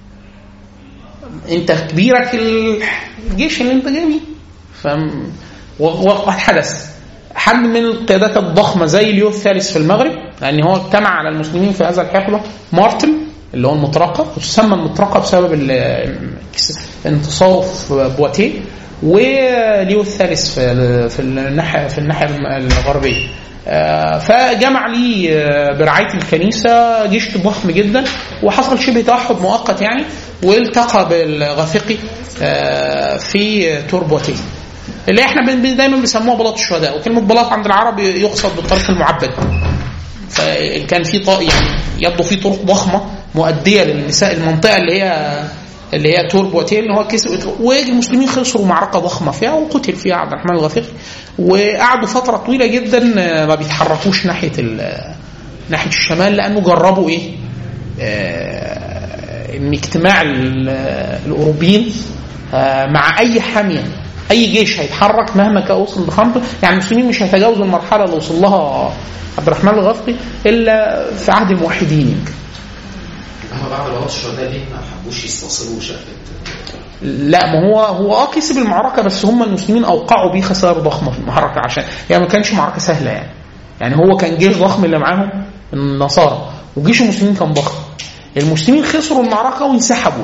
B: انت كبيرك الجيش اللي انت جاي فاهم. وقد حدث حد من القيادات الضخمه زي ليو الثالث في المغرب، لان هو اجتمع على المسلمين في هذا الحقبه، مارتن اللي هو المطرقه، وتسمى المطرقه بسبب انتصاره في بواتيه، وليو الثالث في في الناحيه في الناحيه الغربيه. فجمع لي برعايه الكنيسه جيش ضخم جدا، وحصل شبه توحد مؤقت يعني، والتقى بالغفيقي في توربوتيه اللي احنا دايما بنسموها بلاط الشهداء. وكلمه بلاط عند العرب يقصد بالطريق المعبد، فكان في يعني يبدو في طرق ضخمه مؤديه للنساء المنطقه اللي هي اللي هي تور بواتيه اللي هو كسب، والمسلمين خسروا معركه ضخمه فيها وقتل فيها عبد الرحمن الغفيقي، وقعدوا فتره طويله جدا ما بيتحركوش ناحيه ناحيه الشمال، لانه جربوا ايه آه ان اجتماع الاوروبيين آه مع اي حاميه، اي جيش هيتحرك مهما كان وصل بخمسه، يعني المسلمين مش هيتجاوزوا المرحله اللي وصل لها عبد الرحمن الغفقي الا في عهد الموحدين.
D: بعد الوقت الشهداء دي ما حبوش يستصلوا شكل.
B: لا ما هو هو اه كسب المعركه، بس هم المسلمين اوقعوا بيه خسائر ضخمه في المعركه، عشان يعني ما كانش معركه سهله يعني. يعني هو كان جيش ضخم اللي معاهم النصارى، وجيش المسلمين كان ضخم. المسلمين خسروا المعركه وانسحبوا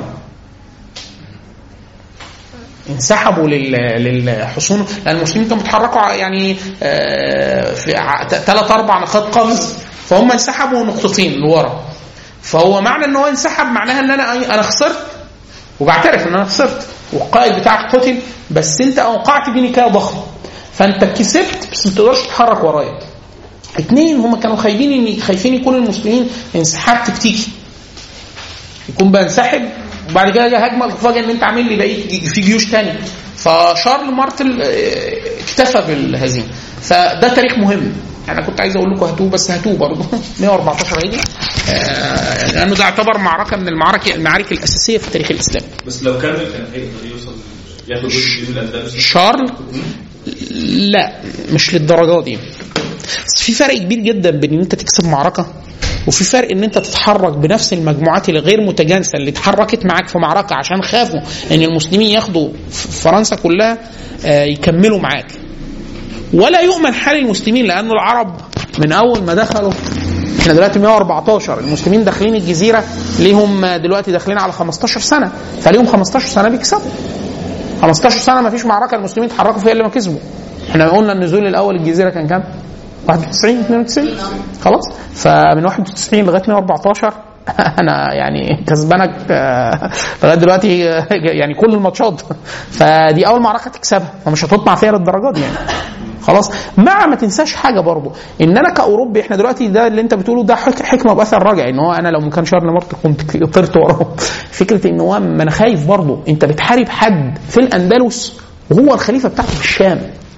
B: انسحبوا للحصون، لان المسلمين كانوا بيتحركوا يعني في ثلاث اربع نقاط قفز، فهم انسحبوا نقطتين لورا. فهو معنى ان هو انسحب معناها ان انا انا خسرت، وبعترف ان انا خسرت والقائد بتاعك قتل، بس انت اوقعت بيني كده ضخم، فانت كسبت بس ما تقدرش تتحرك ورايا. اثنين، هم كانوا خايفين ان خايفين يكون المسلمين انسحاب تكتيكي، يكون بنسحب وبعد كده جه هجمه تفاجئ ان انت عامل لي بقيت في جيوش تاني. فشارل مارتل اكتفى بالهزيمه. فده تاريخ مهم، انا كنت عايز اقول لكم هاتوه بس هاتوه برضه مئة وأربعتاشر هجري، لانه ده يعتبر معركه من المعارك المعارك الاساسيه في التاريخ الاسلامي.
E: بس لو كمل كان هيقدر يوصل ياخد جزء من الاندلس.
B: شارل لا مش للدرجه دي. في فرق كبير جدا بين ان انت تكسب معركه، وفي فرق ان انت تتحرك بنفس المجموعات الغير متجانسه اللي اتحركت معاك في معركه عشان خافوا ان المسلمين ياخدوا فرنسا كلها يكملوا معاك. ولا يؤمن حال المسلمين، لأن العرب من أول ما دخلوا، احنا دلوقتي مئة وأربعتاشر، المسلمين داخلين الجزيرة ليهم دلوقتي داخلين على خمستاشر سنة، فليهم خمستاشر سنة بيكسبوا. خمستاشر سنة ما فيش معركة المسلمين تحركوا فيها اللي ما كسبوا. احنا قلنا النزول الأول الجزيرة كان كام؟ واحد وتسعين اثنين وتسعين خلاص. فمن واحد وتسعين لغاية مئة وأربعتاشر انا يعني كسبانك لغايه دلوقتي يعني كل الماتشات. فدي اول معركه تكسبها، فمش هتطمع فيها للدرجات دي يعني خلاص. مع ما تنساش حاجه برضو، ان انا كاوروبي احنا دلوقتي ده اللي انت بتقوله ده حكمه باثر رجعي، ان هو انا لو ما كان شارل مارتل كنت طرت وراه. فكره ان هو ما انا خايف برضو، انت بتحارب حد في الاندلس وهو الخليفه بتاعته في الشام،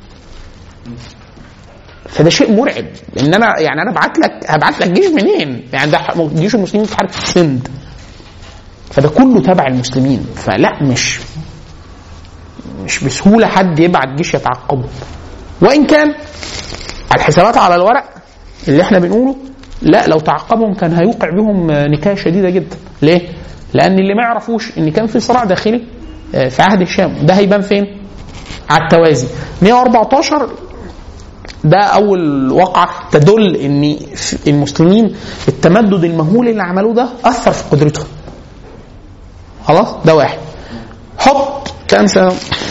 B: فده شيء مرعب. ان انا يعني انا ابعت لك هبعت لك جيش منين؟ يعني ده جيش المسلمين بيتحارب في السند، فده كله تبع المسلمين، فلا مش مش بسهوله حد يبعت جيش يتعقبه. وان كان الحسابات على الورق اللي احنا بنقوله لا، لو تعقبهم كان هيوقع بهم نكايه شديده جدا. ليه؟ لان اللي ما يعرفوش ان كان في صراع داخلي في عهد الشام، ده هيبان فين؟ على التوازي. مئة وأربعتاشر ده أول وقعة تدل إن المسلمين التمدد المهول اللي عملوه ده أثر في قدرتهم. خلاص ده واحد. حط كام سنة؟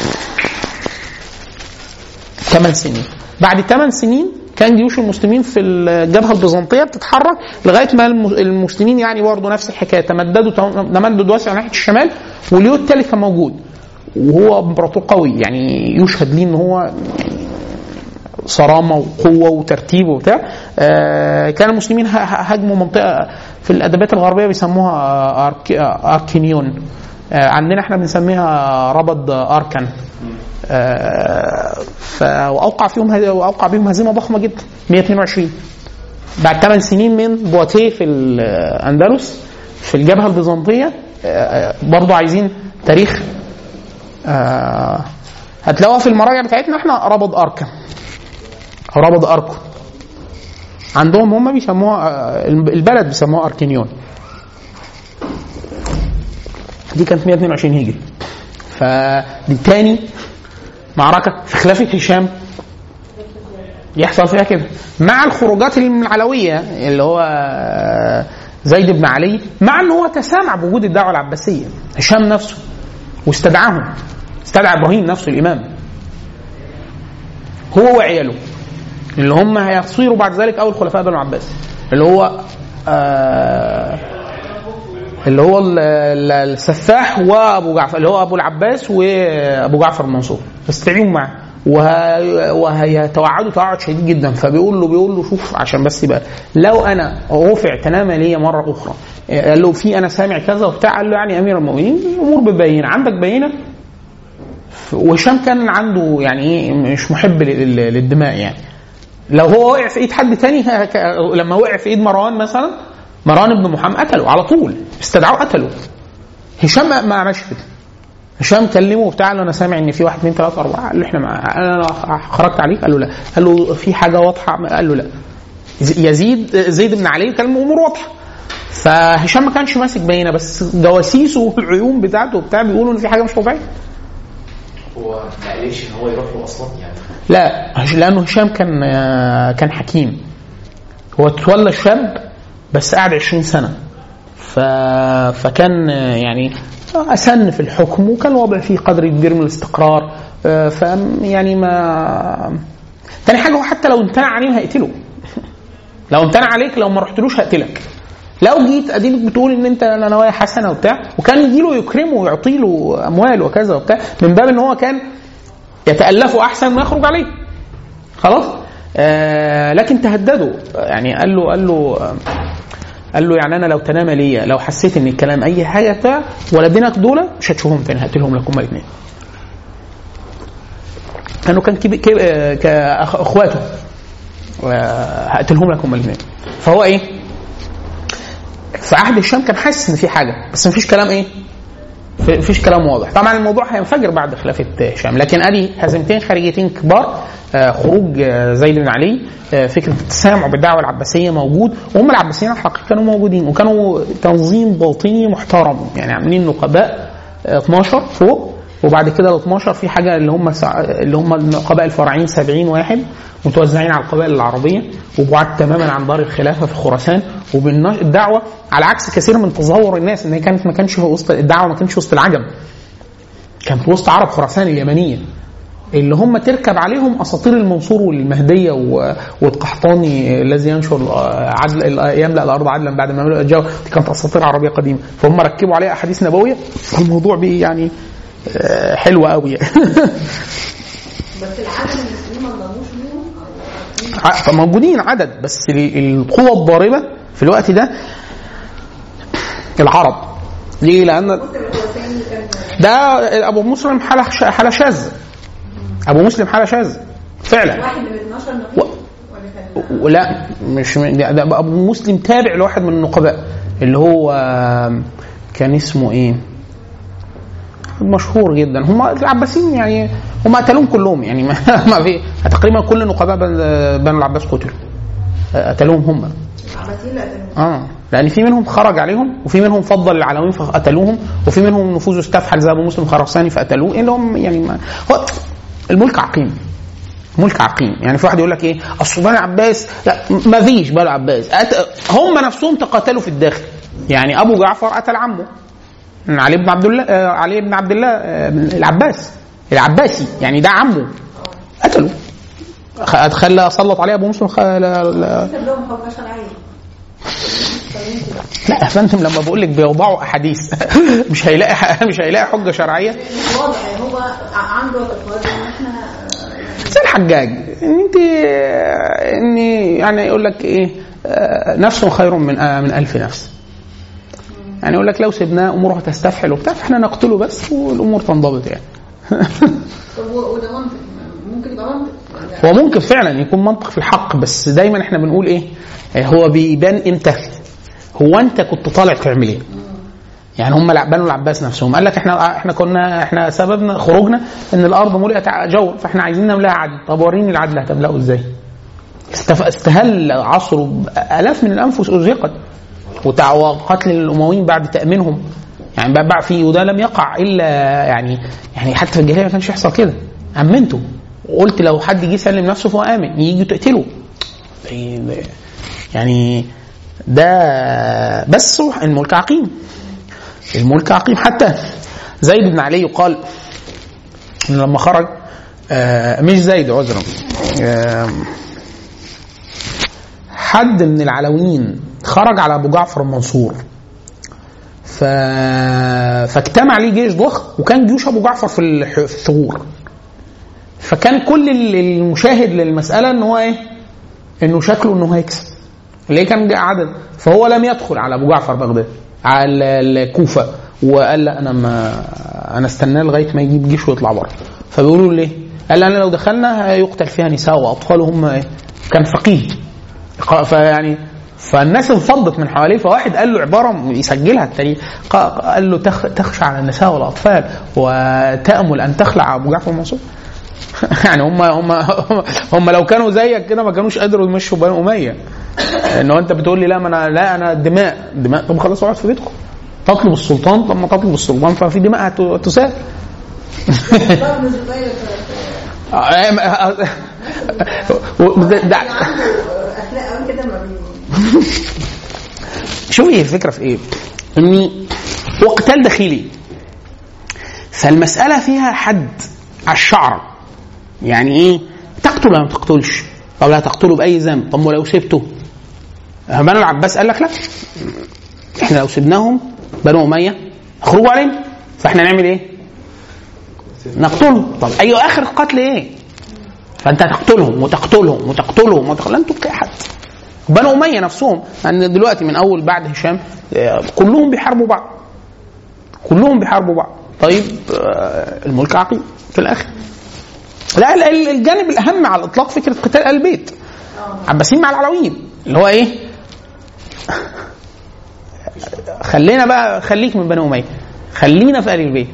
B: ثمان سنين. بعد ثمان سنين كان جيوش المسلمين في الجبهة البيزنطية بتتحرك لغاية ما المسلمين يعني برضه نفس الحكاية، تمددوا تمدد واسع ناحية الشمال. وليو الثالث كان موجود وهو امبراطور قوي، يعني يشهد ليه إن هو صرامة وقوة وترتيب وبتاع. آه كان المسلمين هاجموا منطقة في الأدبات الغربية بيسموها أرك أركينيون، آه عندنا احنا بنسميها ربض أركان. آه فأوقع فيهم وأوقع بهم هزيمة ضخمة جدا مئة واثنين وعشرين بعد ثمان سنين من بواتيه في الأندلس في الجبهة البيزنطية. آه برضو عايزين تاريخ آه هتلاقوها في المراجع بتاعتنا احنا ربض أركان أو ربض أركو. عندهم هم بيسموها البلد بيسموها أركينيون. دي كانت مئة واثنين وعشرين هجري. فدي تاني معركة في خلافة هشام يحصل فيها كده، مع الخروجات العلوية اللي هو زيد بن علي، مع أنه هو تسامع بوجود الدعوة العباسية. هشام نفسه واستدعاهم، استدعى إبراهيم نفسه الإمام هو وعياله اللي هم هيصيروا بعد ذلك أول خلفاء بنو العباس، اللي هو آه اللي هو السفاح وأبو جعفر، اللي هو أبو العباس وأبو جعفر المنصور، استدعيهم معه وهيتوعدوا توعد شديد جدا. فبيقول له بيقول له شوف عشان بس يبقى لو انا رفع تنام لي مره اخرى، قال له في انا سامع كذا وبتاع، قال له يعني امير المؤمنين الامور ببينه، عندك بينه؟ وهشام كان عنده يعني ايه مش محب للدماء، يعني لو هو وقع في ايد حد تاني لما وقع في ايد مروان مثلا، مروان بن محمد قتله على طول، استدعوه قتله. هشام ما عملش كده. هشام كلمه وبتاع له انا سامع ان في واحد اثنين ثلاثه اربعه، قال له احنا مع... انا خرجت عليك، قال له لا، قال له في حاجه واضحه، قال له لا. يزيد زيد بن علي كان الامور واضحه. فهشام ما كانش ماسك بينه، بس جواسيسه والعيون بتاعته وبتاع بيقولوا ان في حاجه مش طبيعيه.
D: هو ما قالش ان هو يروح له اصلا يعني؟
B: لا، لانه هشام كان كان حكيم. هو تولى شاب بس قعد عشرين سنه، ف... فكان يعني أسن في الحكم، وكان وضع فيه قدر كبير من الاستقرار. ف يعني ما تاني حاجة، هو حتى لو امتنع عليه هيقتله. لو امتنع عليك، لو ما رحتلوش هقتلك. لو جيت ادينك بتقول ان انت نوايا حسنه وبتاع، وكان يجي له يكرمه ويعطي له اموال وكذا وبتاع، من باب ان هو كان يتالفه احسن ما يخرج عليه. خلاص. آه لكن تهدده، يعني قال له قال له قال له يعني انا لو تنام ليا، لو حسيت ان الكلام اي حاجه بتاع ولدينك دول مش هتشوفهم تاني، هقتلهم لكم الاثنين. كانوا كان كاخواته، هقتلهم لكم الاثنين. فهو ايه في عهد هشام كان حاسس ان في حاجه، بس مفيش كلام ايه مفيش كلام واضح. طبعا الموضوع هينفجر بعد خلافه هشام، لكن ادي هزيمتين خارجيتين كبار. خروج زيد بن علي، فكره التسامع بالدعوه العباسيه موجود، وهم العباسيين الحقيقه كانوا موجودين، وكانوا تنظيم باطني محترم، يعني عاملين نقباء اثناشر فوق، وبعد كده ال اثناشر في حاجه اللي هم اللي هم النقباء الفرعيين سبعين واحد متوزعين على القبائل العربيه، وبعاد تماما عن دار الخلافه في خراسان. وبالدعوه على عكس كثير من تصور الناس ان هي كانت ما كانش في وسط الدعوه، ما كانش وسط العجم، كانت في وسط عرب خراسان اليمنيه اللي هم تركب عليهم اساطير المنصور والمهديه والقحطاني الذي ينشر عدل يملا الارض عدلا بعد ما ملأ الجو. دي كانت اساطير عربيه قديمه، فهم ركبوا عليها احاديث نبويه. الموضوع بيه يعني حلو قوي.
C: بس العدد المسلمين ما ضموش منهم
B: موجودين عدد، بس القوه الضاربه في الوقت ده العرب. ليه؟ لان ده ابو مسلم حاله حاله شاذ. ابو مسلم حاله شاذ فعلا.
C: واحد من اثناشر نقيب
B: و... لا مش ده, ده ابو مسلم تابع لواحد من النقباء اللي هو كان اسمه ايه مشهور جدا. هم العباسيين يعني هم قتلوهم كلهم، يعني ما في تقريبا كل نقباء بنو العباس قتلوا، قتلوهم هم
C: العباسيين. لا قتلوهم
B: اه لان في منهم خرج عليهم، وفي منهم فضل العلويين فقتلوهم، وفي منهم نفوذ استفحل زي ابو مسلم خراساني فقتلوه. اللي هم يعني ما هو الملك عقيم، ملك عقيم. يعني في واحد يقول لك ايه السلطان العباس، لا ما فيش بقى العباس، هم نفسهم تقاتلوا في الداخل. يعني ابو جعفر قتل عمه علي بن عبد الله، علي بن عبد الله العباس العباسي، يعني ده عمه، قتلوا. خلى سلط عليه ابو مسلم خل... لا يا فندم لما بقول لك بيوضعوا احاديث مش هيلاقي مش هيلاقي حجه شرعيه.
C: واضح هو عنده اعتقاد ان احنا
B: زي الحجاج ان انت ان يعني يقول لك ايه نفس خير من من ألف نفس. يعني يقول لك لو سيبناه اموره هتستفحل وبتاع، فاحنا نقتله بس والامور تنضبط يعني.
C: طب وده منطق ممكن يبقى منطق؟
B: هو ممكن فعلا يكون منطق في الحق، بس دايما احنا بنقول ايه هو بيبان امتى. هو انت كنت طالع تعمل ايه؟ يعني هم بنو العباس نفسهم قال لك احنا احنا كنا احنا سببنا خروجنا ان الارض ملئت جور، فاحنا عايزين نملاها عدل. طب وريني العدل هتملاه ازاي؟ استهل عصر الاف من الانفس ازهقت، وقتل الامويين بعد تامينهم يعني بقى فيه، وده لم يقع الا يعني يعني حتى في الجاهليه ما كانش يحصل كده. امنته وقلت لو حد يجي يسلم نفسه فهو امن، يجي تقتله يعني. ده بس الملك عقيم، الملك عقيم. حتى زيد بن علي يقال لما خرج آه مش زيد عذرا آه حد من العلويين خرج على ابو جعفر المنصور، ف... فاجتمع عليه جيش ضخم، وكان جيوش ابو جعفر في الثغور. فكان كل المشاهد للمساله ان هو ايه، انه شكله انه هيكسب، ليه كان عدد. فهو لم يدخل على ابو جعفر بغداد على الكوفه وقال لا انا ما انا استناه لغايه ما يجيب جيش ويطلع بره. فبيقولوا ليه؟ قال انا لو دخلنا يقتل فيها نساء واطفال هم ايه، كان فقيه. فيعني فالناس انفضت من حواليه. فواحد قال له عباره يسجلها التاريخ، قال له تخشى على النساء والاطفال وتامل ان تخلع ابو جعفر المنصور. يعني هم هم هم لو كانوا زيك كده ما كانوش قادروا يمشوا بني اميه. انه انت بتقول لي لا ما انا لا انا دماء دماء، طب خلاص اقعد في بيتكم. تطلب السلطان، طب ما تطلب السلطان ففي دماء تسال. شوفي الفكره في ايه، ان وقتال داخلي، فالمساله فيها حد على الشعر. يعني ايه تقتل ولا ما تقتلش؟ طب لا تقتله باي ذنب، طب ولو سبته؟ بنو العباس قال لك لا، احنا لو سبناهم بنو اميه يخرجوا علينا، فاحنا نعمل ايه؟ نقتلهم. طب اي اخر القتل ايه؟ فانت تقتلهم وتقتلهم وتقتلهم وتقتلهم، لن تبقى احد. بنو اميه نفسهم ان دلوقتي من اول بعد هشام كلهم بيحاربوا بعض، كلهم بيحاربوا بعض. طيب الملك عقيم في الاخر. لا الجانب الاهم على الاطلاق فكره قتال ال البيت، عباسيين مع العلويين، اللي هو ايه، خلينا بقى خليك من بني اميه، خلينا في ال البيت.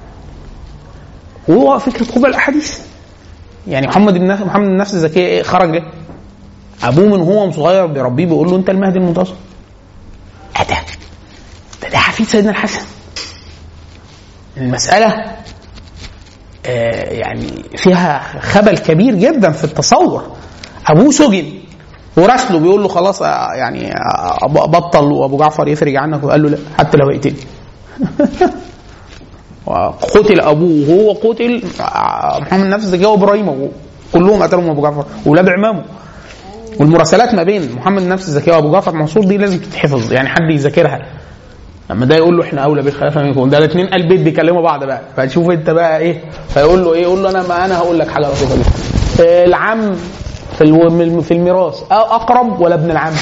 B: وهو فكره قبل الاحاديث. يعني محمد بن محمد النفس الزكيه خرج ليه؟ ابوه من هو صغير بيربيه بيقول له انت المهدي المنتظر. ده ده, ده حفيد سيدنا الحسن. المساله آه يعني فيها خبل كبير جدا في التصور. ابوه سجن ورسله بيقول له خلاص يعني بطل وابو جعفر يفرج عنك، وقال له لا حتى لو يقتلني. قتل ابوه وهو قتل محمد النفس الزكيه وابراهيم، كلهم قتلهم ابو جعفر واولاد عمامه. والمراسلات ما بين محمد النفس الزكيه وابو جعفر المنصور دي لازم تتحفظ، يعني حد يذاكرها. لما ده يقول له احنا اولى بالخلافه منكم، ده الاثنين قلب بيت بيكلموا بعض بقى، فتشوف انت بقى ايه. فيقول له ايه؟ يقول له انا ما انا هقول لك حاجه لطيفه جدا، العم في في الميراث اقرب ولا ابن العم؟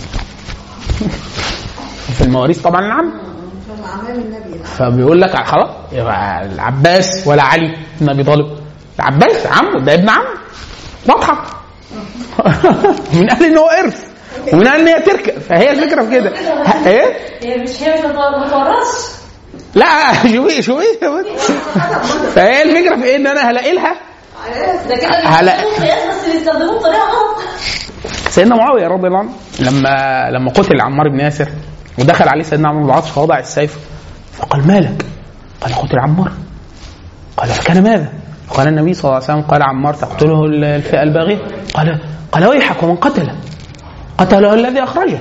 B: في المواريث طبعا العم. فبيقول لك خلاص العباس ولا علي بن ابي طالب؟ العباس عمه، ده ابن عم واضحه. من قال ان هو ارث ومن قال ان هي تركه. فهي الفكره في كده. ايه
C: هي مش هي ما تورثش.
B: لا شوفي شوفي فهي الفكره في ايه، ان انا هلاقي لها
C: ده كده هلاقي بس اللي استخدموه بطريقه غلط.
B: سيدنا معاويه رضي الله عنه لما لما قتل عمار بن ياسر ودخل عليه سيدنا عمرو بن العاص فوضع السيف فقال مالك؟ قال قتل عمار. قال فكان ماذا؟ قال النبي صلى الله عليه وسلم قال عمار تقتله الفئه الباغيه. قال قال ويحك ومن قتله؟ قتله الذي اخرجه.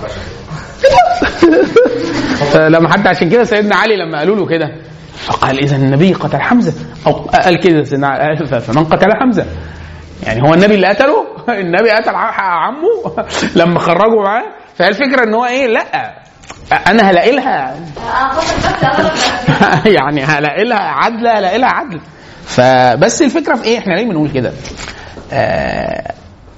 B: لما حتى عشان كده سيدنا علي لما قالوا له كده فقال اذا النبي قتل حمزه، او قال كده سيدنا علي فمن قتل حمزه؟ يعني هو النبي اللي قتله؟ النبي قتل عمه لما خرجوا معاه. فالفكره ان هو ايه، لا انا هلاقي لها يعني هلاقي لها عدل، هلاقي لها عدل. فبس الفكره في ايه، احنا ليه بنقول كده؟ آه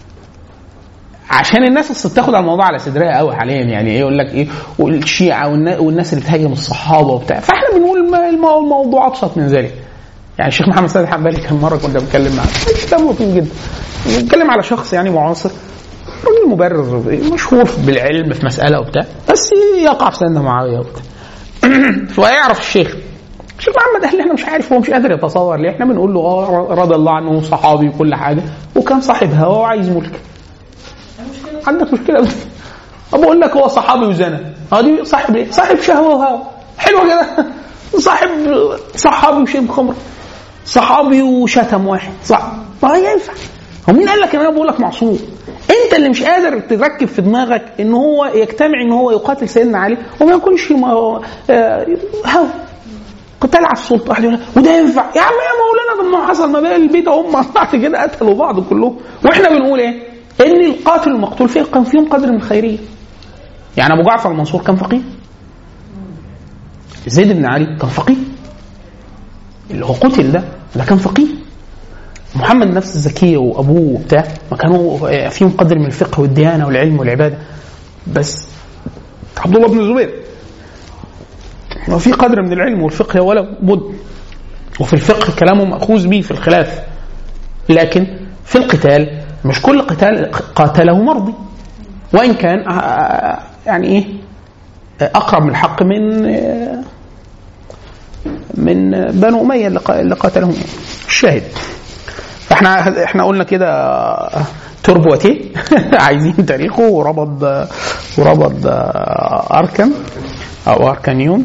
B: عشان الناس اصلا تاخد على الموضوع على صدرها قوي حاليا. يعني ايه يقول لك ايه، والشيعه والناس اللي بتهاجم الصحابه وبتاع. فاحنا بنقول الموضوع ابسط من ذلك. يعني الشيخ محمد سيد الحنبلي كان مره كنا بنتكلم معاه، كلام لطيف جدا، بنتكلم على شخص يعني معاصر، راجل مبرر مشهور بالعلم في مساله وبتاع، بس يقع في سيدنا معاويه وبتاع. فيعرف الشيخ الشيخ محمد قال لي احنا مش عارف، هو مش قادر يتصور ليه. احنا بنقول له اه رضي الله عنه صحابي وكل حاجه، وكان صاحب هوى وعايز ملك. عندك مشكله؟ بقول لك هو صحابي وزنا، اه دي صاحب ايه؟ صاحب شهوه وهوى. حلوه كده. صاحب صحابي وشرب خمر، صحابي وشتم واحد، صح؟ ما ينفع. هو مين قال لك ان انا بقول لك معصوم؟ انت اللي مش قادر تركب في دماغك ان هو يجتمع ان هو يقاتل سيدنا علي وما يكونش هوى قتال على السلطه. وده ينفع يا عم يا مولانا؟ ده ما حصل ما بين البيت هم بعد كده قتلوا بعض كلهم. واحنا بنقول ايه؟ ان القاتل المقتول فيه كان فيهم قدر من الخيريه. يعني ابو جعفر المنصور كان فقيه، زيد بن علي كان فقيه، اللي هو قتل ده ده كان فقيه. محمد نفس الزكية وأبوه وبتاع ما كانوا فيهم قدر من الفقه والديانة والعلم والعبادة، بس عبد الله بن الزبير وفي قدر من العلم والفقه ولا بد، وفي الفقه كلامه مأخوذ به في الخلاف، لكن في القتال مش كل قتال قاتله مرضي، وإن كان يعني إيه أقرب من الحق من من بنو أمية اللي قاتلهم الشاهد. فإحنا إحنا قلنا كده تربوتي عايزين تاريخه وربض وربض أركان أو أركانيون،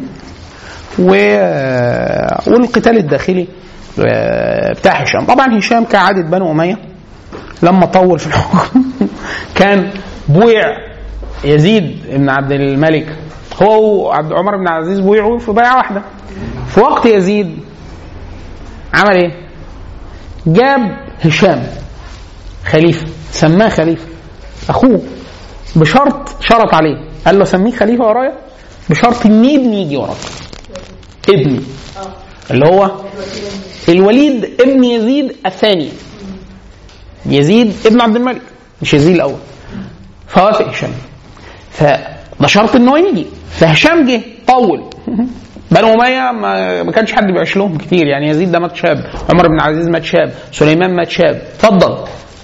B: والقتال الداخلي بتاع هشام. طبعا هشام كعادة بنو أمية لما طول في الحكم كان بويع يزيد بن عبد الملك، هو وعبد عمر بن عبد العزيز بويعوا في بيعة واحدة. في وقت يزيد عمل ايه؟ جاب هشام خليفة، سماه خليفة أخوه بشرط، شرط عليه قال له سميه خليفة ورايا بشرط ان ابني يجي وراك، ابني اللي هو الوليد ابن يزيد الثاني، يزيد ابن عبد الملك مش يزيد الأول. فوافق هشام، فده شرط انه يجي. فهشام جه طول بنو أمية ما كانش حد بيعيش لهم كتير، يعني يزيد ده مات شاب، عمر بن عزيز مات شاب، سليمان مات شاب، اتفضل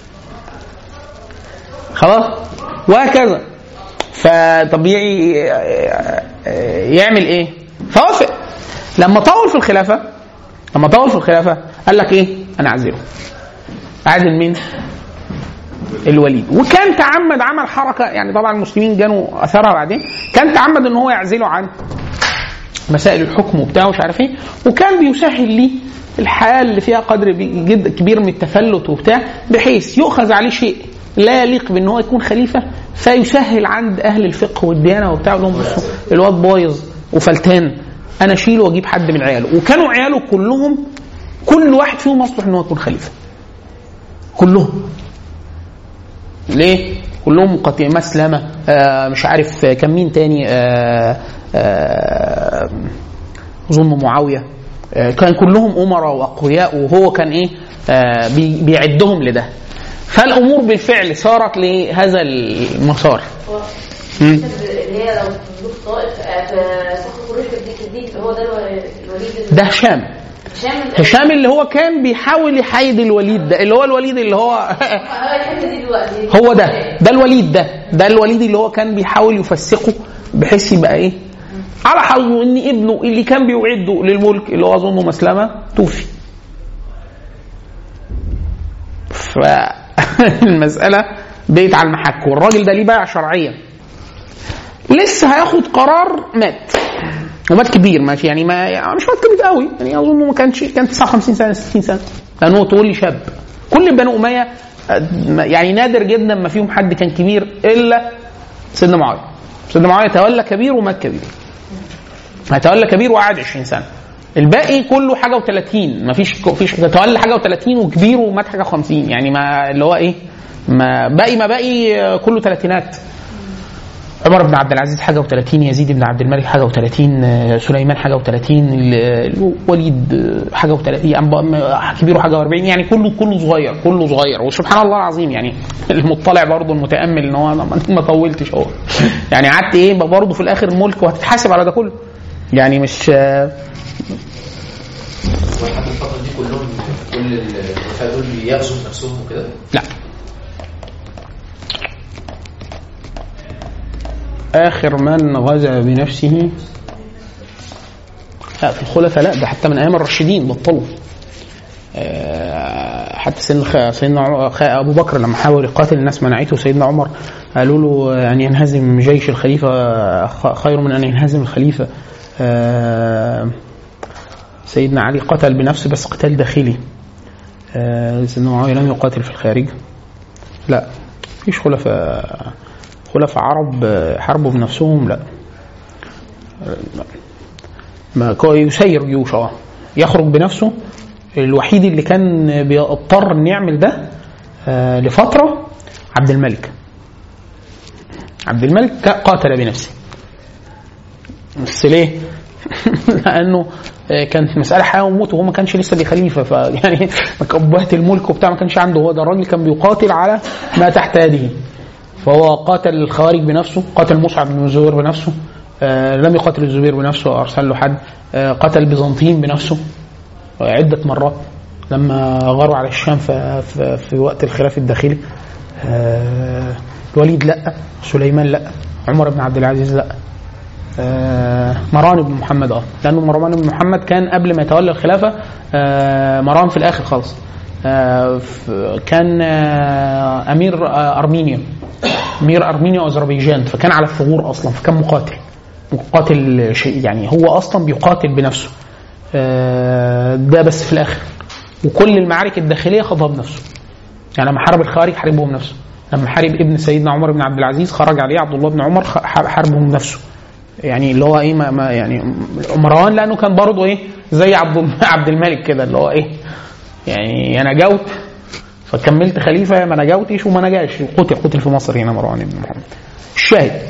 B: خلاص وهكذا. فطبيعي يعمل ايه؟ فوافق. لما طول في الخلافة لما طول في الخلافة قال لك ايه؟ انا اعزله. اعزل مين؟ الوليد. وكان تعمد عمل حركة، يعني طبعا المسلمين جانوا اثرها بعدين، كان تعمد ان هو يعزله عن مسائل الحكم وبتاعه مش عارف ايه، وكان بيسهل لي الحياة اللي فيها قدر جد كبير من التفلت وبتاع، بحيث يؤخذ عليه شيء لا يليق بان هو يكون خليفة، فيسهل عند اهل الفقه والديانة وبتاع لهم بصوا الواد بايظ وفلتان، انا اشيله واجيب حد من عياله. وكانوا عياله كلهم كل واحد فيهم مصلح ان هو يكون خليفة، كلهم. ليه؟ كلهم قطيع مسلمة، آه مش عارف كم مين تاني، آه آه ظلم معاوية، آه كان كلهم أمراء وأقوياء، وهو كان إيه آه بي بيعدهم لده. فالأمور بالفعل صارت لهذا المسار.
C: اللي هي لو ملوك طائف في صخر قريش الديك هو ده الوليد
B: ده هشام هشام اللي هو كان بيحاول يحايد الوليد ده، اللي هو الوليد اللي هو هو ده ده الوليد ده ده الوليد اللي هو كان بيحاول يفسقه بحيث يبقى ايه على حظه ان ابنه اللي كان بيوعده للملك اللي هو اظنه مسلمة توفي. فالمسألة بيت على المحك، والراجل ده ليه بايع شرعيا لسه هياخد قرار، مات ومات كبير ماشي، يعني ما يعني مش مات كبير قوي، يعني اظن ما كانش كان تسعة وخمسين سنة ستين سنة، لانه تقول لي شاب. كل بنو أمية يعني نادر جدا ما فيهم حد كان كبير الا سيدنا معاوية. سيدنا معاوية تولى كبير ومات كبير، هتولى كبير وقعد عشرين سنة. الباقي كله حاجه وثلاثين، ما فيش فيش تولى حاجه وثلاثين وكبير ومات حاجه خمسين، يعني ما اللي هو ايه ما باقي ما باقي كله ثلاثينات. عمر بن عبد العزيز حاجه وثلاثين، يزيد بن عبد الملك حاجه وثلاثين، سليمان حاجه وثلاثين، الوليد حاجه وثلاثين، كبيره حاجه وأربعين، يعني كله كله صغير كله صغير. وسبحان الله العظيم يعني المطلع برضه المتامل ان هو ما طولتش اهو، يعني قعدت ايه برضه في الاخر ملك وهتتحاسب على ده كله، يعني مش
D: ولحد الفتره دي كلهم كل الخلفاء دول بيغزوا نفسهم وكده؟
B: لا، آخر من غزا بنفسه لا في الخلفاء، لا ده حتى من أيام الراشدين بطلوا. حتى سيدنا سيدنا أبو بكر لما حاول يقاتل الناس منعته سيدنا عمر، قالوا له أن ينهزم جيش الخليفة خير من أن ينهزم الخليفة. سيدنا علي قتل بنفسه بس قتال داخلي، سيدنا معاوية لم يقاتل في الخارج. لا فيش خلفاء خلفاء عرب حربوا بنفسهم، لا ما يسير جيوش اه يخرج بنفسه. الوحيد اللي كان بيضطر ان يعمل ده آه لفتره عبد الملك. عبد الملك قاتل بنفسه بس ليه؟ لانه كانت مساله حياه وموت وهو ما كانش لسه بخليفه، فيعني مكبهه الملك وبتاع ما كانش عنده. هو ده الراجل كان بيقاتل على ما تحت يده، فهو قاتل الخوارج بنفسه، قاتل مصعب بن الزبير بنفسه، آه لم يقاتل الزبير بنفسه وارسل له حد، آه قتل البيزنطيين بنفسه عده مرات لما غاروا على الشام في, في, في وقت الخلاف الداخلي. آه الوليد لا، سليمان لا، عمر بن عبد العزيز لا، آه مروان بن محمد اه لانه مروان بن محمد كان قبل ما يتولى الخلافه، آه مروان في الاخر خالص، آه كان آه امير آه ارمينيا، امير ارمينيا واذربيجان، فكان على الثغور اصلا، فكان مقاتل مقاتل شيء يعني، هو اصلا بيقاتل بنفسه. آه ده بس في الاخر، وكل المعارك الداخليه خاضها بنفسه. يعني لما حارب الخوارج حاربهم بنفسه، لما حارب ابن سيدنا عمر بن عبد العزيز خرج عليه عبد الله بن عمر حاربهم بنفسه. يعني اللي هو ايه ما, ما يعني مروان لانه كان برضه ايه زي عبد عبد الملك كده، اللي هو ايه يعني انا جوت فكملت خليفه، ما نجاوتش وما نجاش، قتل قتل في مصر هنا مروان بن محمد. الشاهد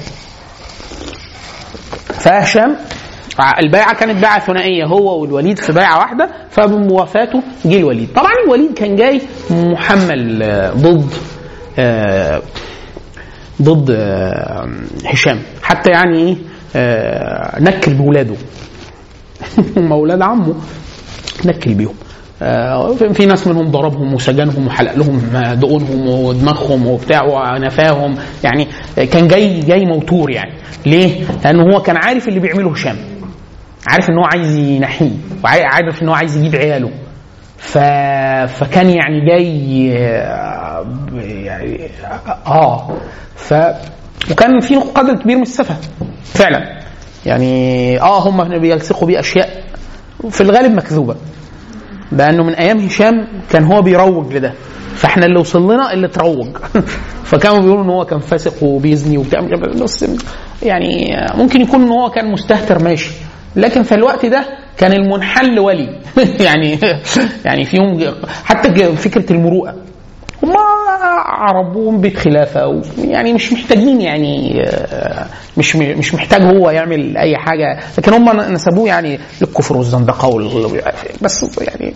B: فهشام البيعه كانت بيعه ثنائيه، هو والوليد في بيعه واحده، فبموافاته جه الوليد. طبعا الوليد كان جاي محمل ضد آه ضد آه هشام، حتى يعني ايه آه نكل بولاده هم اولاد عمه، نكل بيهم. آه في ناس منهم ضربهم وسجنهم وحلق لهم دقونهم ودماغهم وبتاع ونفاهم، يعني كان جاي جاي موتور. يعني ليه؟ لانه هو كان عارف اللي بيعمله هشام، عارف ان هو عايز ينحيه، وعارف ان هو عايز يجيب عياله، ف... فكان يعني جاي يعني اه ف وكان في قدر كبير من السفه فعلا. يعني اه هم بيلصقوا بيه اشياء في الغالب مكذوبه، لانه من ايام هشام كان هو بيروج لده، فاحنا اللي وصل لنا اللي تروج فكانوا بيقولوا ان هو كان فاسق وبيزني وبتاع، بس يعني ممكن يكون ان هو كان مستهتر ماشي، لكن في الوقت ده كان المنحل ولي يعني يعني فيهم حتى فكره المروءه، هم عربون بيت خلافه يعني مش محتاجين، يعني مش مش محتاج هو يعمل اي حاجه، لكن هم نسبوه يعني للكفر والزندقه وال... بس يعني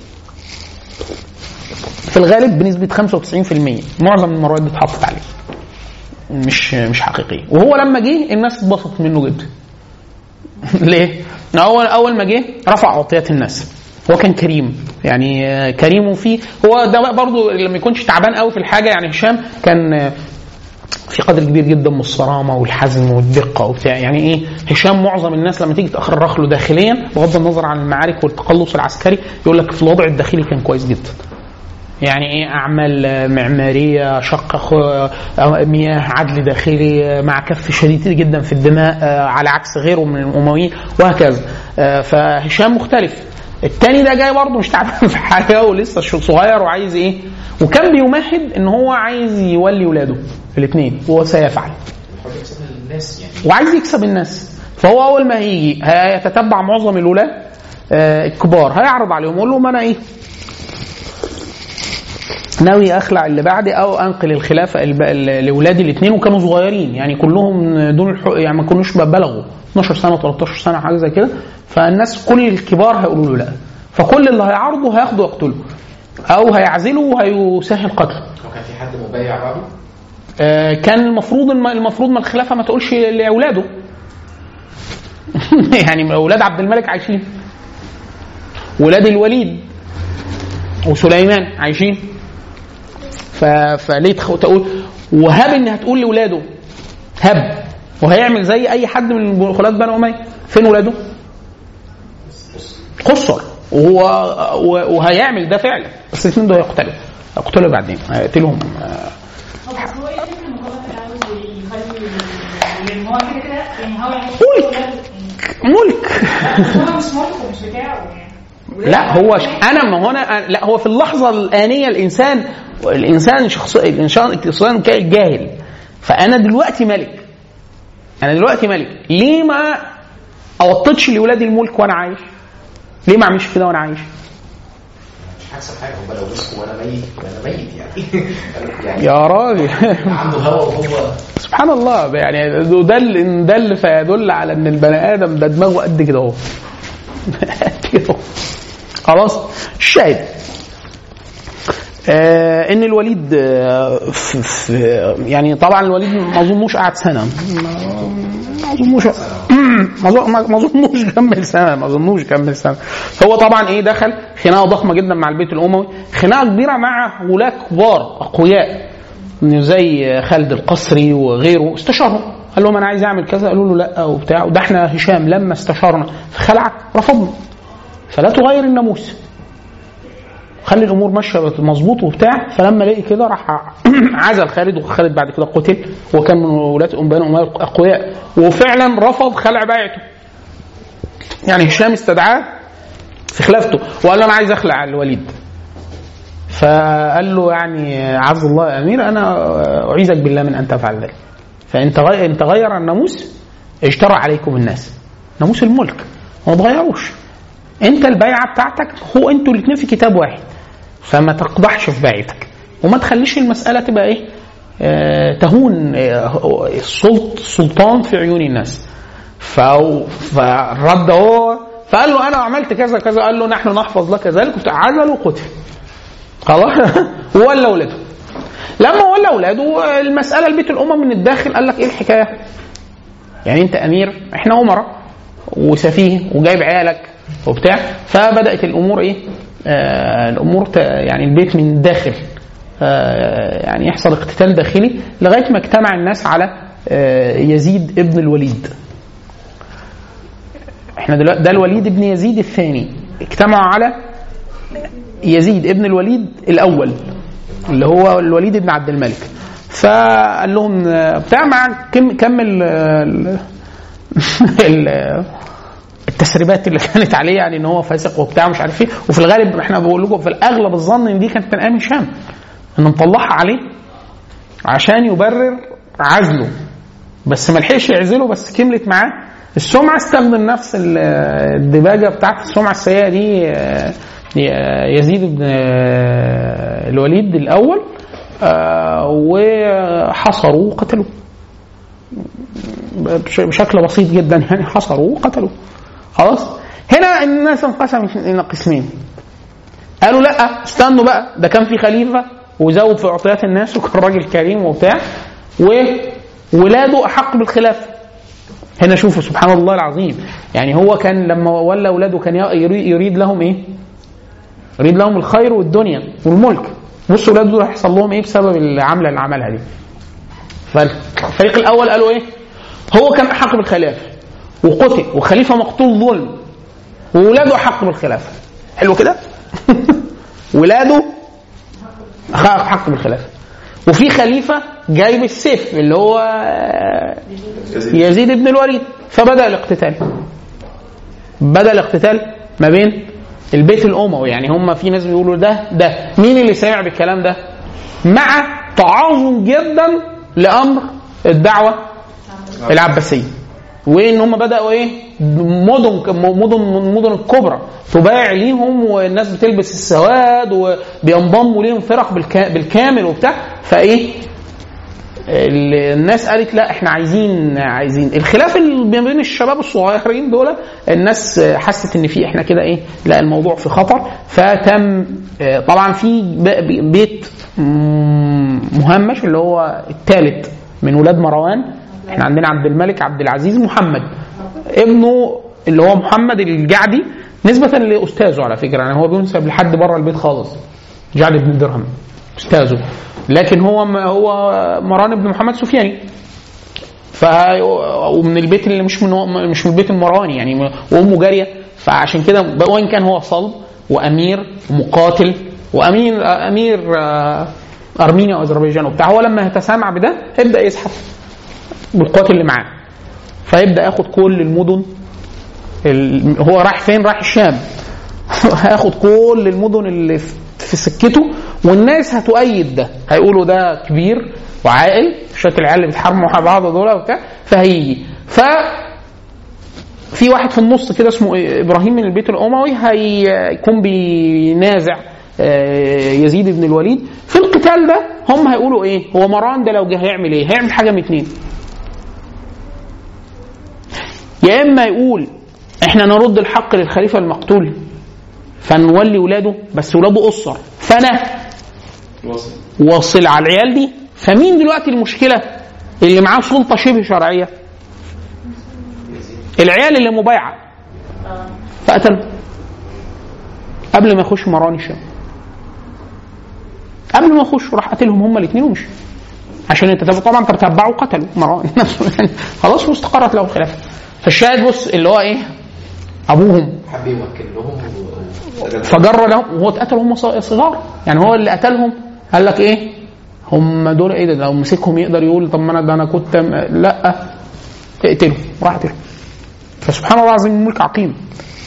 B: في الغالب بنسبه خمسة وتسعين بالمية معظم المروءات دي اتحطت عليه، مش مش حقيقيه. وهو لما جه الناس اتبسطت منه جدا ليه؟ اول اول ما جه رفع عطيات الناس، هو كان كريم، يعني كريم وفيه هو ده برضو لما يكونش تعبان قوي في الحاجه. يعني هشام كان في قدر كبير جدا من الصرامه والحزم والدقه وبتاع. يعني ايه هشام معظم الناس لما تيجي تخرج له داخليا بغض النظر عن المعارك والتقلص العسكري يقول لك في الوضع الداخلي كان كويس جدا. يعني ايه اعمال معماريه شقه مياه عدل داخلي مع كف شديد جدا في الدماء على عكس غيره من الامويين وهكذا. فهشام مختلف. التاني ده جاي برضه مش تعبان في حاجه ولسه صغير وعايز ايه، وكان بيمهد ان هو عايز يولي ولاده الاثنين وهو سيفعل وعايز يكسب الناس. فهو اول ما هيجي هيتتبع معظم الولاه الكبار، هيعرض عليهم يقول لهم انا ايه ناوي اخلع اللي بعدي او انقل الخلافه لاولادي الاثنين، وكانوا صغيرين يعني كلهم دون الحق، يعني ما كانوش بلغوا اثناشر سنه وثلاثة عشر سنه حاجه زي كده. فالناس كل الكبار هيقولوا له لا، فكل اللي هيعرضه هياخده يقتله او هيعزله وهيسهل قتله.
D: وكان في حد مبايع بعده؟
B: آه كان المفروض المفروض ما الخلافه ما تقولش لاولاده يعني اولاد عبد الملك عايشين، ولاد الوليد وسليمان عايشين، فليه تقول وهب ان هتقول لاولاده هب، وهيعمل زي اي حد من خلات بني اميه. فين ولاده؟ قصر، وهو وهيعمل ده فعلا، بس الاثنين دول هيقتلوا هيقتلوا بعدين هيقتلهم. ملك لا هو انا ما هنا لا هو في اللحظه الانيه الانسان الانسان شخص الانسان كان جاهل. فانا دلوقتي ملك، انا دلوقتي ملك، ليه ما اوطتش لاولادي الملك وانا عايش؟ ليه ما اعملش كده وانا عايش؟
D: مش هكسب حاجه، هم لو مسكوا وانا ميت وانا ميت يعني, يعني
B: يا راجل
D: عنده هوا وهو
B: سبحان الله. يعني ده ده اللي فيدل على ان البني ادم ده دماغه قد كده اهو خلاص. الشاهد آه ان الوليد آه في في يعني طبعا الوليد ما اظنوش قعد سنه، ما اظنوش ما اظنوش كمل سنه ما اظنوش كمل سنه هو طبعا ايه دخل خناقه ضخمه جدا مع البيت الاموي، خناقه كبيره مع ولاة كبار اقوياء زي خالد القصري وغيره. استشارهم قال لهم انا عايز اعمل كذا، قالوا له لا وبتاع، وده احنا هشام لما استشارنا في خلعه رفضنا، فلا تغير الناموس، خلي الامور ماشيه مظبوط وبتاع. فلما لقي كده راح عزل خالد، وخالد بعد كده قتل، وكان من ولاة بني أمية اقوياء، وفعلا رفض خلع بايعته. يعني هشام استدعاه في خلافته وقال له انا عايز اخلع الوليد، فقال له يعني عز الله يا امير انا اعيذك بالله من ان تفعل ذلك، فان تغير الناموس اجترى عليكم الناس، ناموس الملك ما تغيروش، انت البيعه بتاعتك هو انتوا الاثنين في كتاب واحد، فما تقضحش في بيعتك، وما تخليش المساله تبقى ايه اه تهون اه السلط سلطان في عيون الناس. فرد هو فقال له انا عملت كذا كذا، قال له نحن نحفظ لك ذلك، عزل وقتل خلاص. ولا اولاده، لما ولا اولاده المساله البيت الامم من الداخل قال لك ايه الحكايه، يعني انت امير احنا امراء وسفيه وجايب عيالك وبتاع، فبدات الامور ايه آه الامور يعني البيت من الداخل آه يعني يحصل اقتتال داخلي، لغايه ما اجتمع الناس على آه يزيد ابن الوليد. احنا دلوقتي ده الوليد ابن يزيد الثاني، اجتمعوا على يزيد ابن الوليد الاول اللي هو الوليد ابن عبد الملك. فقال لهم بتاع مع كمل التسريبات اللي كانت عليه، يعني ان هو فاسق وبتاع مش عارف ايه، وفي الغالب احنا بقول لكم في الاغلب الظن ان دي كانت من ايام هشام، ان مطلعها عليه عشان يبرر عزله، بس ما لحقش يعزله، بس كملت معاه السمعه، استخدم نفس الدباجه بتاعت السمعه السيئه دي يزيد بن الوليد الاول، وحصروا وقتلوا بشكل بسيط جدا، يعني حصروا وقتلوا خلاص. هنا الناس انقسموا الى قسمين، قالوا لا استنوا بقى، ده كان في خليفه وزود في عطيات الناس وكان راجل كريم وبتاع، وولاده احق بالخلافه. هنا شوفوا سبحان الله العظيم، يعني هو كان لما ولى اولاده كان يريد لهم ايه؟ يريد لهم الخير والدنيا والملك. بصوا اولاده دول هيحصل لهم ايه بسبب العمله اللي عملها دي. فالفريق الاول قالوا ايه؟ هو كان احق بالخلافه وقتل، وخليفه مقتول ظلم، وولاده احق بالخلافه. حلو كده. ولاده احق بالخلافه، وفي خليفه جاي بالسيف اللي هو يزيد بن الوليد. فبدا الاقتتال، بدا الاقتتال ما بين البيت الاموي، يعني هم في ناس بيقولوا ده ده مين اللي سمع بالكلام ده، مع تعاظم جدا لامر الدعوه العباسيه، وان هم بداوا ايه مدن مدن مدن الكبرى تبايع ليهم، والناس بتلبس السواد وبينضموا ليهم فرق بالكامل وبتاع. فايه الناس قالت لا احنا عايزين عايزين الخلاف اللي بين الشباب الصغيرين دول، الناس حست ان في احنا كده ايه لا الموضوع في خطر. فتم طبعا في بيت مهمش اللي هو الثالث من ولاد مروان، احنا عندنا عبد الملك عبد العزيز محمد ابنه اللي هو محمد الجعدي، نسبة لأستاذه على فكرة، يعني هو بينسب لحد بره البيت خالص، جعد بن درهم أستاذه، لكن هو هو مروان بن محمد سفياني، ف ومن البيت اللي مش من مش من البيت المرواني يعني، وأمه جارية. فعشان كده وإن كان هو صلب وأمير ومقاتل وأمير أمير أرمينيا وأذربيجان وبتاع، هو لما يتسامع بده يبدأ يسحب بالقوات اللي معاه، فيبدأ ياخد كل المدن. هو راح فين؟ راح الشام. هياخد كل المدن اللي في سكته، والناس هتؤيد ده، هيقولوا ده كبير وعاقل، شكل العيال اللي بيتحاربوا مع بعض دول وبتاع، فهيجي. ف في واحد في النص كده اسمه ابراهيم من البيت الاموي هيكون بينازع يزيد بن الوليد في القتال ده. هم هيقولوا ايه؟ هو مروان ده لو جه هيعمل ايه؟ هيعمل حاجه من اتنين، يا اما يقول احنا نرد الحق للخليفه المقتول فنولي ولاده، بس ولاده أسر، فانا واصل على العيال دي. فمين دلوقتي المشكله اللي معاه سلطه شبه شرعيه؟ العيال اللي مبايعه. فقتل قبل ما يخش مروان الشام، قبل ما يخش راح قتلهم هم الاثنين ومشي، عشان انت طبعا انت بتتبعوا قتلوا مروان نفسه يعني خلاص واستقرت له الخلافه. فالشاهد بص اللي هو ايه، ابوهم
D: حب يمكن لهم
B: فجر لهم وهو اتقتل هم صغار، يعني هو اللي قتلهم قال لك ايه هم دول ايه ده، لو مسكهم يقدر يقول طب ما انا ده انا كنت لا اقتلهم، راح قتلهم. فسبحان الله العظيم الملك عقيم.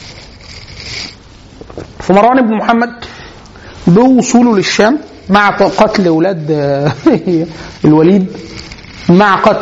B: فمروان بن محمد بوصوله للشام مع قتل اولاد الوليد، مع قتل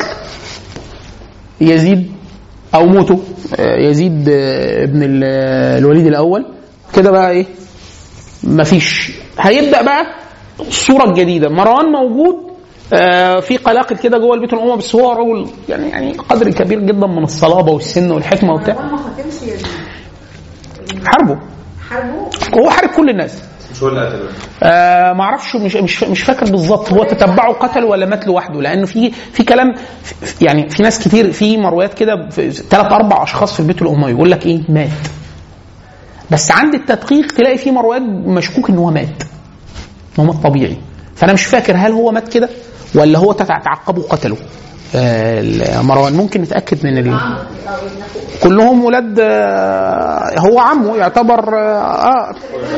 B: يزيد او موته يزيد ابن الوليد الاول، كده بقى ايه مفيش. هيبدا بقى الصوره الجديده. مروان موجود في قلاقل كده جوه البيت الامه، بس هو رجل يعني يعني قدر كبير جدا من الصلابه والسن والحكمه وبتاع.
F: ما خاطرش يزيد
B: حاربه
F: حاربه
B: هو حارب كل الناس،
E: مش هو اللي قتله.
B: آه ما اعرفش، مش مش مش فاكر بالظبط هو تتبعه قتل ولا مات لوحده، لانه في في كلام يعني في ناس كتير في مرويات كده ثلاث اربع اشخاص في البيت الاموي يقول لك ايه مات، بس عند التدقيق تلاقي في مرويات مشكوك ان هو مات، هو مات طبيعي. فانا مش فاكر هل هو مات كده ولا هو تعقبه قتله آه مروان. ممكن نتاكد من ال... كلهم ولاد آه هو عمه يعتبر آه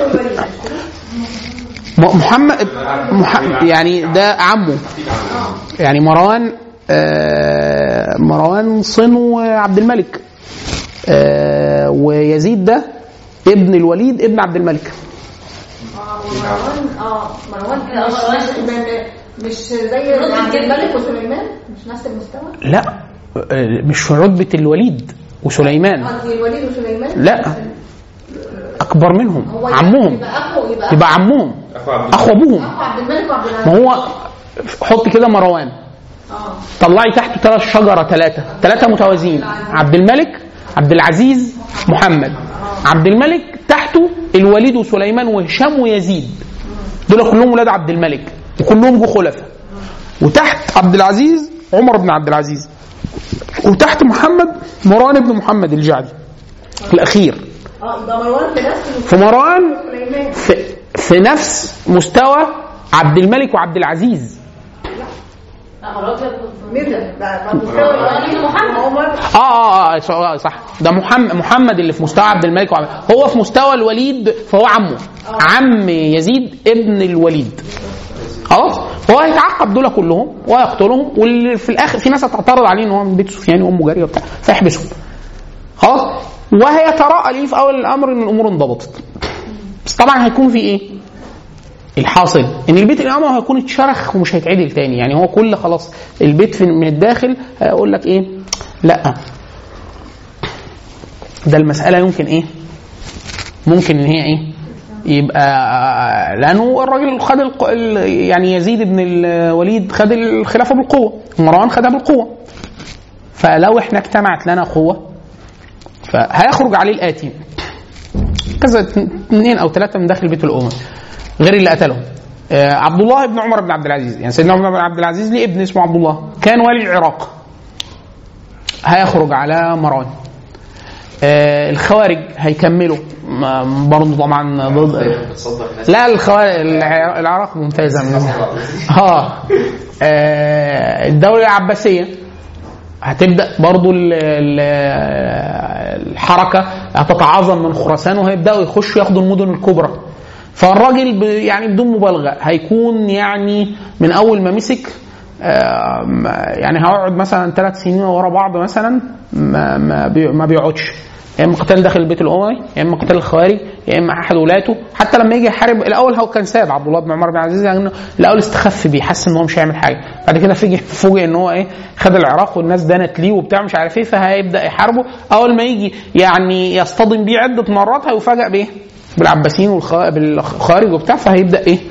B: محمد محمد يعني ده عمه، يعني مروان آه مروان صنو عبد الملك، آه ويزيد ده ابن الوليد ابن عبد الملك.
F: مروان اه مروان مش مش زي عبد الملك وسليمان، مش نفس المستوى.
B: لا مش في رتبه الوليد وسليمان،
F: قصدي الوليد وسليمان
B: لا اكبر منهم، عمهم
F: يبقى اخو يبقى,
B: يبقى عمهم اخو ابوهم.
F: اخو عبد الملك وعبد العزيز.
B: ما هو حط كده مروان
F: اه
B: طلعي تحته ثلاث شجره، ثلاثه ثلاثه متوازيين، عبد الملك عبد العزيز محمد. عبد الملك تحته الوليد وسليمان وهشام ويزيد، دول كلهم ولاد عبد الملك وكلهم جو خلفاء. وتحت عبد العزيز عمر بن عبد العزيز، وتحت محمد مروان بن محمد الجعدي الاخير.
F: اه ده مروان في نفس
B: في مروان في, في نفس مستوى عبد الملك وعبد العزيز. اه اه اه صح، ده محمد محمد اللي في مستوى عبد الملك وعبد، هو في مستوى الوليد فهو عمه، عم يزيد ابن الوليد. خلاص هو هيتعقب دول كلهم ويقتلهم، واللي في الاخر في ناس هتعترض عليه ان هو من بيت سفيان وامه جاريه وبتاع فيحبسهم. خلاص وهيتراءى ليه في اول الامر ان الامور انضبطت. بس طبعا هيكون في ايه الحاصل، ان البيت الامامي هيكون اتشرخ ومش هيتعدل تاني. يعني هو كل خلاص البيت من الداخل هيقول لك ايه لا ده المساله يمكن ايه ممكن ان هي ايه يبقى، لانه الراجل خد الق... يعني يزيد بن الوليد خد الخلافه بالقوه، مروان خدها بالقوه. فلو احنا اجتمعت لنا قوه فهيخرج عليه الاتي كذا اثنين او ثلاثه من داخل بيت الامه غير اللي قتلهم. آه عبد الله بن عمر بن عبد العزيز، يعني سيدنا عمر بن عبد العزيز ليه ابن اسمه عبد الله كان والي العراق، هيخرج على مروان. آه الخوارج هيكملوا برضه طبعا ضد، لا الخوارج العراق ممتازه من ها آه الدوله العباسيه هتبدا برضه الحركه هتتعاظم من خراسان وهيبداوا يخشوا ياخدوا المدن الكبرى. فالراجل يعني بدون مبالغه هيكون يعني من اول ما مسك يعني هيقعد مثلا ثلاث سنين ورا بعض مثلا ما ما بيقعدش، يا اما قتال داخل البيت الاموي يا اما قتال الخوارج يا اما احد ولاته. حتى لما يجي يحارب الاول هو كان ساب عبد الله بن عمر بن عبد العزيز، يعني الاول استخف بيه حس ان هو مش هيعمل حاجه، بعد كده فوجئ فوجئ ان هو ايه خد العراق والناس دانت ليه وبتاع مش عارف ايه، فهيبدا يحاربه. اول ما يجي يعني يصطدم بيه عده مرات هيفاجئ بايه بالعباسيين والخوارج وبتاع، فهيبدا ايه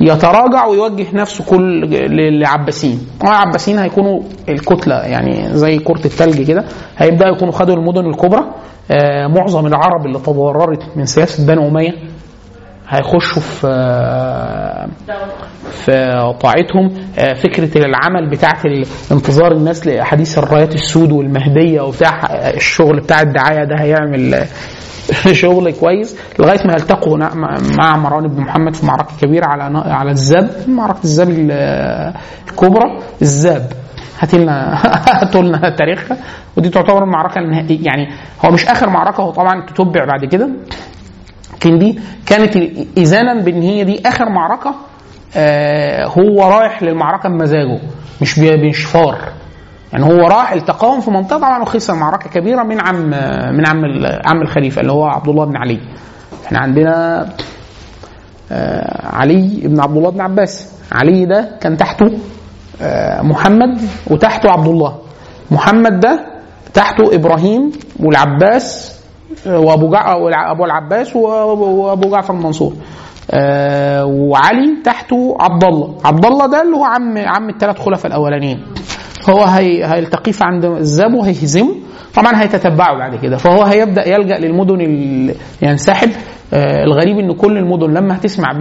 B: يتراجع ويوجه نفسه كل للعباسيين. العباسيين هيكونوا الكتله يعني زي كره الثلج كده، هيبداوا يكونوا خدوا المدن الكبرى. آه معظم العرب اللي تضررت من سياسه بني اميه هيخشوا في آه في طاعتهم. آه فكره العمل بتاعه انتظار الناس لاحاديث الرايات السود والمهديه وبتاع الشغل بتاع الدعايه ده هيعمل شغل كويس لغايه ما يلتقوا مع مروان بن محمد في معركه كبيره على على الزاب، معركه الزاب الكبرى. الزاب هاتوا لنا هاتوا لنا تاريخها، ودي تعتبر المعركه النهائيه يعني. هو مش اخر معركه، هو طبعا تتبع بعد كده، لكن دي كانت اذانا بان هي دي اخر معركه. آه هو رايح للمعركه بمزاجه مش بانشفار يعني. هو راح التقاهم في منطقه طبعا وخسر معركه كبيره من عم من عم عم الخليفه اللي هو عبد الله بن علي. احنا عندنا آه علي بن عبد الله بن عباس. علي ده كان تحته آه محمد وتحته عبد الله. محمد ده تحته ابراهيم والعباس وابو جعفر وابو العباس وابو جعفر المنصور. آه وعلي تحته عبد الله. عبد الله ده اللي هو عم عم الثلاث خلفاء الاولانيين. هو هي هيلتقي عند الزاب وهيهزمه طبعا، هيتتبعه بعد كده. فهو هيبدا يلجا للمدن اللي ينسحب. آه الغريب ان كل المدن لما هتسمع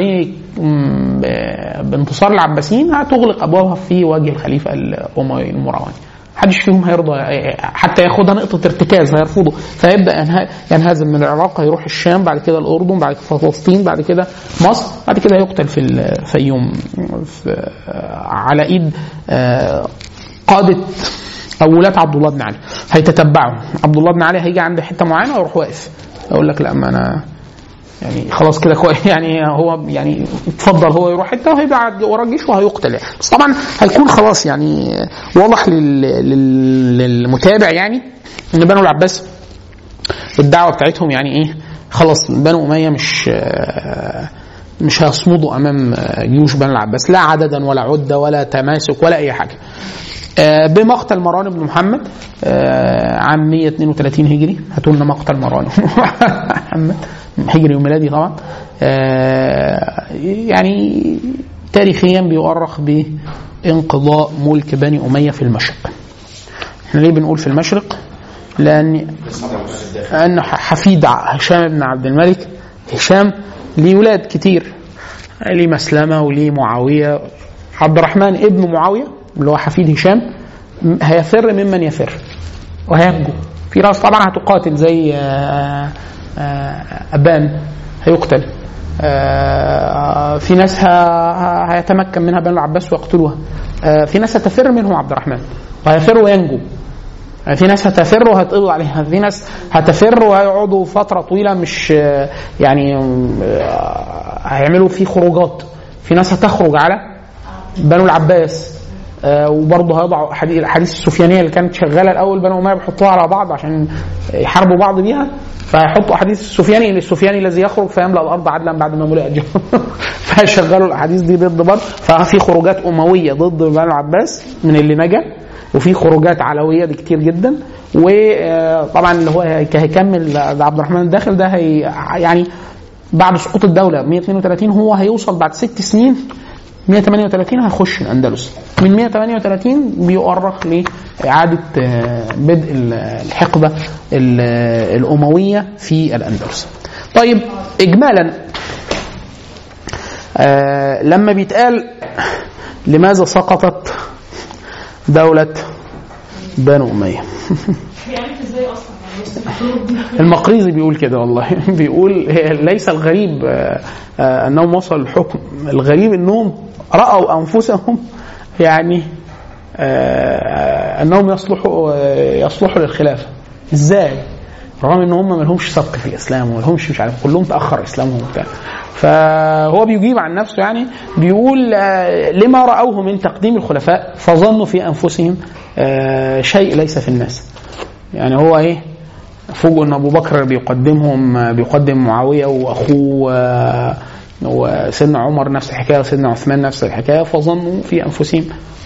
B: بانتصار العباسيين هتغلق ابوابها في وجه الخليفه الاموي المرواني. محدش فيهم هيرضى حتى ياخدها نقطه ارتكاز، هيرفضه. فيبدا ينهزم من العراق، يروح الشام، بعد كده الاردن، بعد كده فلسطين، بعد كده مصر، بعد كده يقتل في الفيوم في على ايد آه قادة أو ولاة عبد الله بن علي. هيتتبعوا عبد الله بن علي، هيجي عند حتة معينة ويروح واقف يقول لك لا ما أنا يعني خلاص كده كويس يعني. هو يعني اتفضل هو يروح حتة وهيبعد ورا الجيش وهيقتل يعني. بس طبعا هيكون خلاص يعني واضح للمتابع يعني إن بنو العباس الدعوة بتاعتهم يعني إيه خلاص. بنو أمية مش مش هيصمدوا أمام جيوش بنو العباس لا عددا ولا عدة ولا تماسك ولا أي حاجة. بمقتل مروان بن محمد عام مية واثنين وثلاثين هجري. هاتوا لنا مقتل مروان بن محمد هجري وميلادي طبعا. يعني تاريخيا بيؤرخ بانقضاء ملك بني أمية في المشرق. احنا ليه بنقول في المشرق؟ لأن أن حفيد هشام بن عبد الملك، هشام ليه ولاد كتير، ليه مسلمة وليه معاوية. عبد الرحمن ابن معاوية اللي هو حفيد هشام هيفر ممن يفر وهينجو. في ناس طبعا هتقاتل زي أبان هيقتل. في ناس هيتمكن منها بنو العباس ويقتلوها. في ناس هتفر منهم عبد الرحمن وهيفر وينجو. في ناس هتفر وهتقضوا عليها. في ناس هتفر وهيقعدوا فترة طويلة مش يعني هيعملوا فيه خروجات. في ناس هتخرج على بنو العباس آه وبرضه هيضعوا الاحاديث السفيانيه اللي كانت شغاله الاول. بنو اميه بيحطوها على بعض عشان يحاربوا بعض بيها، فيحطوا احاديث السفياني السفياني الذي يخرج فيملا الارض عدلا بعد ما ملئت جهنم فشغلوا الاحاديث دي ضد بعض. ففي خروجات امويه ضد بنو العباس من اللي نجا، وفي خروجات علويه دي كتير جدا. وطبعا اللي هو هيكمل عبد الرحمن الداخل ده هي يعني بعد سقوط الدوله مية واثنين وثلاثين هو هيوصل بعد ست سنين مية وثمانية وثلاثين هيخش الأندلس. من مية وثمانية وثلاثين بيؤرخ لإعادة بدء الحقبة الأموية في الأندلس. طيب إجمالا آه لما بيتقال لماذا سقطت دولة بنو أمية المقريزي بيقول كده والله بيقول ليس الغريب آه أنهم وصلوا الحكم، الغريب أنهم رأوا أنفسهم يعني آه أنهم يصلحوا يصلحوا للخلافة. إزاي؟ رغم أنهم ما لهمش سبق في الإسلام وما لهمش مش عارف كلهم تأخر إسلامهم وبتاع. فهو بيجيب عن نفسه يعني بيقول آه لما رأوه من تقديم الخلفاء فظنوا في أنفسهم آه شيء ليس في الناس. يعني هو إيه فوجئوا أن أبو بكر بيقدمهم بيقدم معاوية وأخوه آه وسيدنا عمر نفس الحكاية وسيدنا عثمان نفس الحكاية، فظنوا في أنفسهم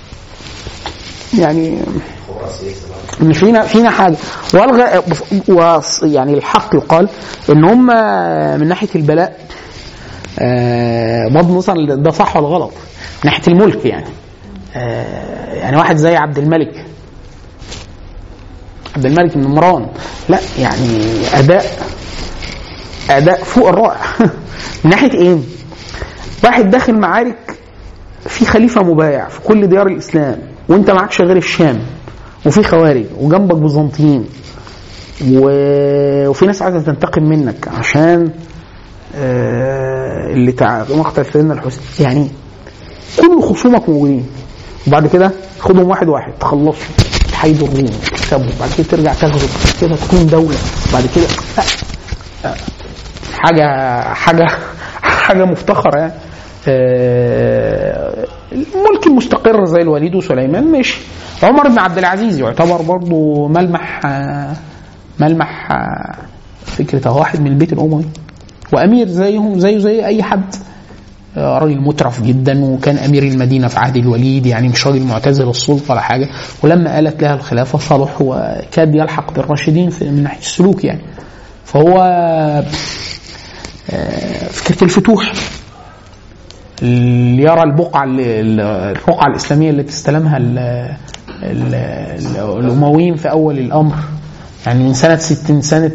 B: يعني إن فينا فينا حاجة. والغ يعني الحق يقال إن هم من ناحية البلاء آه بغض النظر ده صح ولا غلط من ناحيه الملك يعني. آه يعني واحد زي عبد الملك عبد الملك بن مروان لا يعني اداء اداء فوق الرائع من ناحيه ايه؟ واحد داخل معارك في خليفه مبايع في كل ديار الاسلام وانت معكش غير الشام وفي خوارج وجنبك بيزنطيين وفي ناس عايزه تنتقم منك عشان اللي تع... مقتل سيدنا الحسين يعني كل خصومك موجودين وبعد كده خدهم واحد واحد تخلصوا تحيدوا الروم تكسبوا بعد كده ترجع تغزو كده تكون دولة بعد كده حاجة حاجة حاجة مفتخرة يعني. الملك المستقر زي الوليد وسليمان ماشي. عمر بن عبد العزيز يعتبر برضو ملمح ملمح فكرة واحد من البيت الأموي وأمير زيهم زيه زي أي حد راجل مترف جدا وكان أمير المدينة في عهد الوليد يعني مش راجل معتزل السلطة ولا حاجة ولما آلت لها الخلافة صلح وكاد يلحق بالراشدين من ناحية السلوك يعني. فهو فكرة الفتوح اللي يرى البقعة الرقعة الإسلامية اللي تستلمها الأمويين في أول الأمر يعني من سنة ستين سنة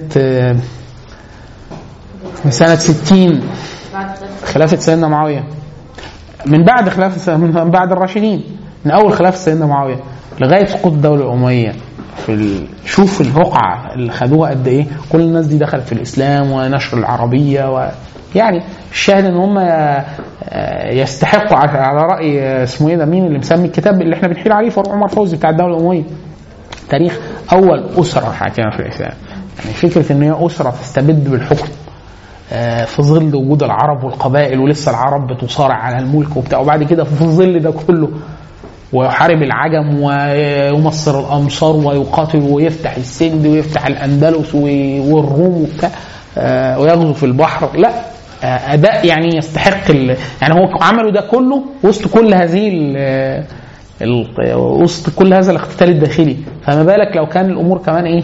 B: من سنة ستين خلافة سيدنا معاوية من بعد خلافة من بعد الراشدين من أول خلافة سيدنا معاوية لغاية سقوط الدولة الأموية في ال... شوف الرقعة اللي خدوها قد إيه كل الناس دي دخلت في الإسلام ونشر العربية و... يعني الشاهد ان هم يستحقوا على رأي اسمه ايه ده مين اللي مسمي الكتاب اللي احنا بنحيل عليه فاروق عمر فوزي بتاع الدولة الأموية تاريخ أول أسرة حاكمة في الإسلام يعني فكرة ان هي أسرة تستبد بالحكم في ظل وجود العرب والقبائل ولسه العرب بتصارع على الملك وبتاع وبعد كده في ظل ده كله ويحارب العجم ويمصر الأمصار ويقاتل ويفتح السند ويفتح الأندلس والروم وبتاع ويغزو في البحر لا أداء يعني يستحق يعني هو عملوا ده كله وسط كل هذه وسط كل هذا الاختتال الداخلي فما بالك لو كان الأمور كمان إيه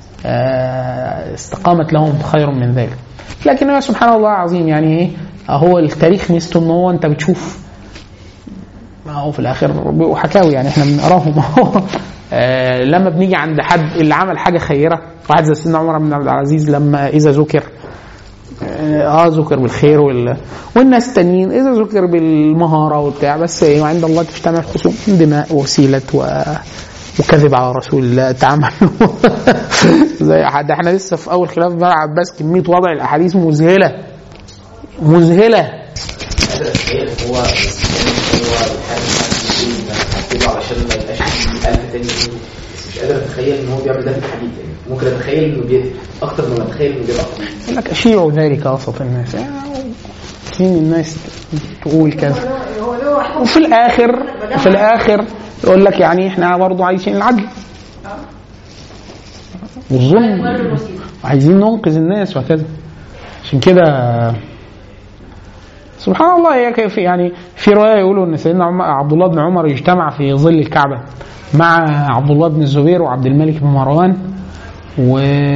B: استقامت لهم خير من ذلك. لكن هو سبحان الله عظيم يعني إيه هو التاريخ ميزته إن هو أنت بتشوف ما هو في الآخر بيبقوا حكاوي يعني إحنا بنقراهم آه لما بنيجي عند حد اللي عمل حاجة خيرة واحد زي سيدنا عمر بن عبد العزيز لما إذا ذكر آه ذكر بالخير وال... والناس التانيين إذا ذكر بالمهارة والبتاع بس إيه وعند الله تجتمع الخصوم دماء وسيلة و... وكذب على رسول الله تعمل زي حد احنا لسه في أول خلاف بن عباس كمية وضع الأحاديث مذهلة مذهلة
D: هو هو علشان ما يبقاش فيه ألف تاني مش قادر اتخيل ان هو بيعمل ده في الحديث يعني ممكن اتخيل انه بي... اكتر من اتخيل انه بيبقى
B: يقول لك اشيعوا ذلك وسط الناس مين الناس تقول كذا وفي الاخر في الاخر يقول لك يعني احنا برضه عايشين العدل والظلم عايزين ننقذ الناس وكذا عشان كده سبحان الله هي كيف يعني في روايه يقولوا ان سيدنا عبد الله بن عمر اجتمع في ظل الكعبه مع عبد الله بن الزبير وعبد الملك بن مروان و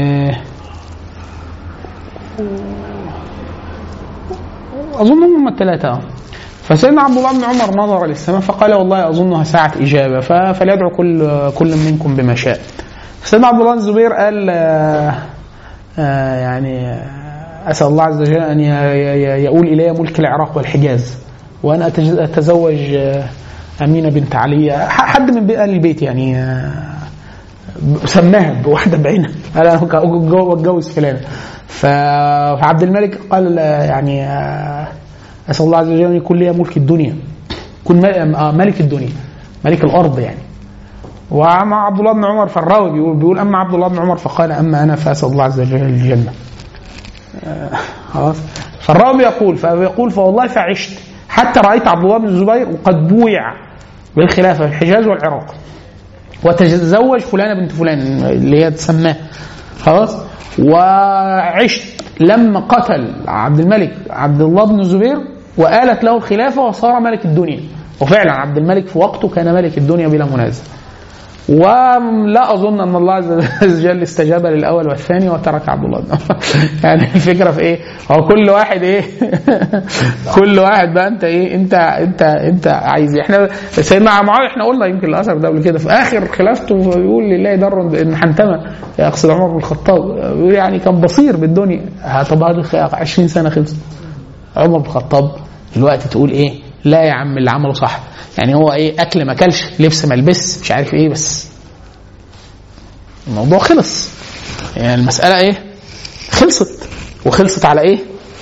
B: اظن هم الثلاثه فسيدنا عبد الله بن عمر نظر للسماء فقال والله اظنها ساعه اجابه فليدعو كل كل منكم بما شاء. سيدنا عبد الله بن الزبير قال آآ آآ يعني أسأل الله عز وجل أن يقول إلي ملك العراق والحجاز وأنا أتزوج أمينة بنت علي حد من أهل البيت يعني سماها بواحدة بعينها أنا أتجوز فلانة. فعبد الملك قال يعني أسأل الله عز وجل أن يكون لي ملك الدنيا كن ملك الدنيا ملك الأرض يعني. ومع عبد الله بن عمر فالراوي بيقول, بيقول أما عبد الله بن عمر فقال أما أنا فأسأل الله عز وجل الجنة خلاص. فالراوي يقول فيقول فوالله فعشت حتى رأيت عبد الله بن الزبير وقد بويع بالخلافة في الحجاز والعراق وتزوج فلانة بنت فلان اللي هي تسماه خلاص. وعشت لما قتل عبد الملك عبد الله بن الزبير وآلت له الخلافة وصار ملك الدنيا وفعلا عبد الملك في وقته كان ملك الدنيا بلا منازع. ولا اظن ان الله عز وجل استجاب للاول والثاني وترك عبد الله بن عمر. يعني الفكره في ايه؟ هو كل واحد ايه كل واحد بقى انت ايه انت انت انت عايز ايه. احنا سيدنا معاويه احنا قلنا يمكن الاثر ده قبل كده في اخر خلافته بيقول لله در ان حنتمه يقصد عمر بن الخطاب، بيقول يعني كان بصير بالدنيا. طب هذه عشرين سنه خلصت. عمر بن الخطاب دلوقتي تقول ايه؟ لا يا عم اللي عمله صح. يعني هو ايه؟ اكل ما اكلش، لبس ما لبس، مش عارف ايه، بس الموضوع خلص. يعني المساله ايه؟ خلصت. وخلصت على ايه؟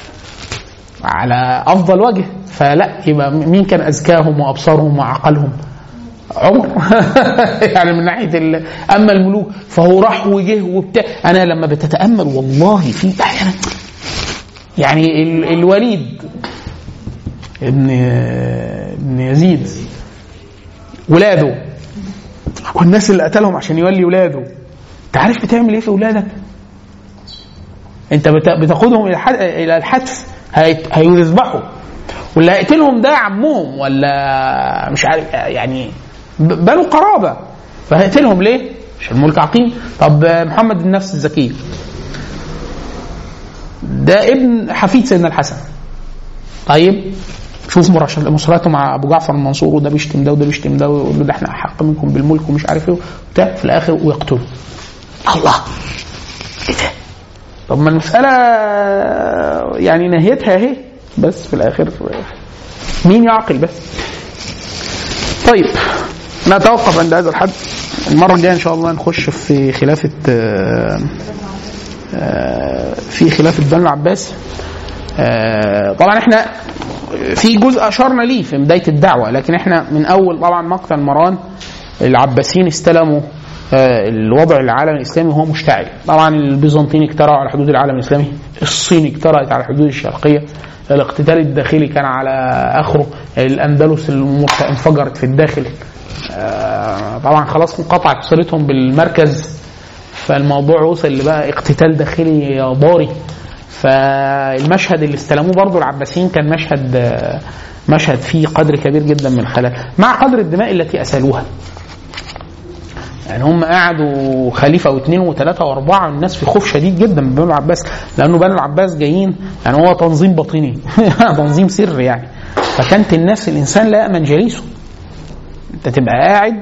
B: على افضل وجه. فلا يبقى مين كان اذكاهم وابصرهم وعقلهم؟ عمر. يعني من ناحيه ال... اما الملوك فهو راح وجه وبتاع. انا لما بتتامل والله في احيانا يعني ال... الوليد ابن ابن يزيد ولاده والناس اللي قتلهم عشان يولي ولاده، انت عارف بتعمل ايه في ولادك؟ انت بتاخدهم الى الحتف، هيذبحوا، واللي هيقتلهم ده عمهم ولا مش عارف يعني بنو قرابه، فهيقتلهم ليه؟ عشان الملك عقيم. طب محمد النفس الزكي ده ابن حفيد سيدنا الحسن. طيب شوف مراسلاته مع ابو جعفر المنصور، وده بيشتم ده وده بيشتم ده ويقول له ده احنا احق منكم بالملك ومش عارف ايه وبتاع، في الاخر ويقتله. الله ايه ده؟ طب ما المساله يعني نهايتها اهي، بس في الاخر مين يعقل بس؟ طيب نتوقف عند هذا الحد. المره الجايه ان شاء الله نخش في خلافه في خلافه بنو العباس. طبعا احنا في جزء اشرنا ليه في بدايه الدعوه، لكن احنا من اول طبعا مقتل مروان العباسيين استلموا الوضع العالم الاسلامي وهو مشتعل. طبعا البيزنطيين اجترأوا على حدود العالم الاسلامي، الصين اجترأت على الحدود الشرقيه، الاقتتال الداخلي كان على اخره، الاندلس انفجرت في الداخل، طبعا خلاص انقطعت صلتهم بالمركز، فالموضوع وصل لبقى اقتتال داخلي ضاري. فالمشهد اللي استلموه برضو العباسيين كان مشهد مشهد فيه قدر كبير جدا من الخلل، مع قدر الدماء التي أسالوها. يعني هم قعدوا خليفة واثنين وثلاثة واربعة، الناس في خوف شديد جدا من بنو العباس، لأنه بنو العباس جايين يعني هو تنظيم باطني تنظيم سر يعني. فكانت الناس الإنسان لا يأمن جليسه، أنت تبقى قاعد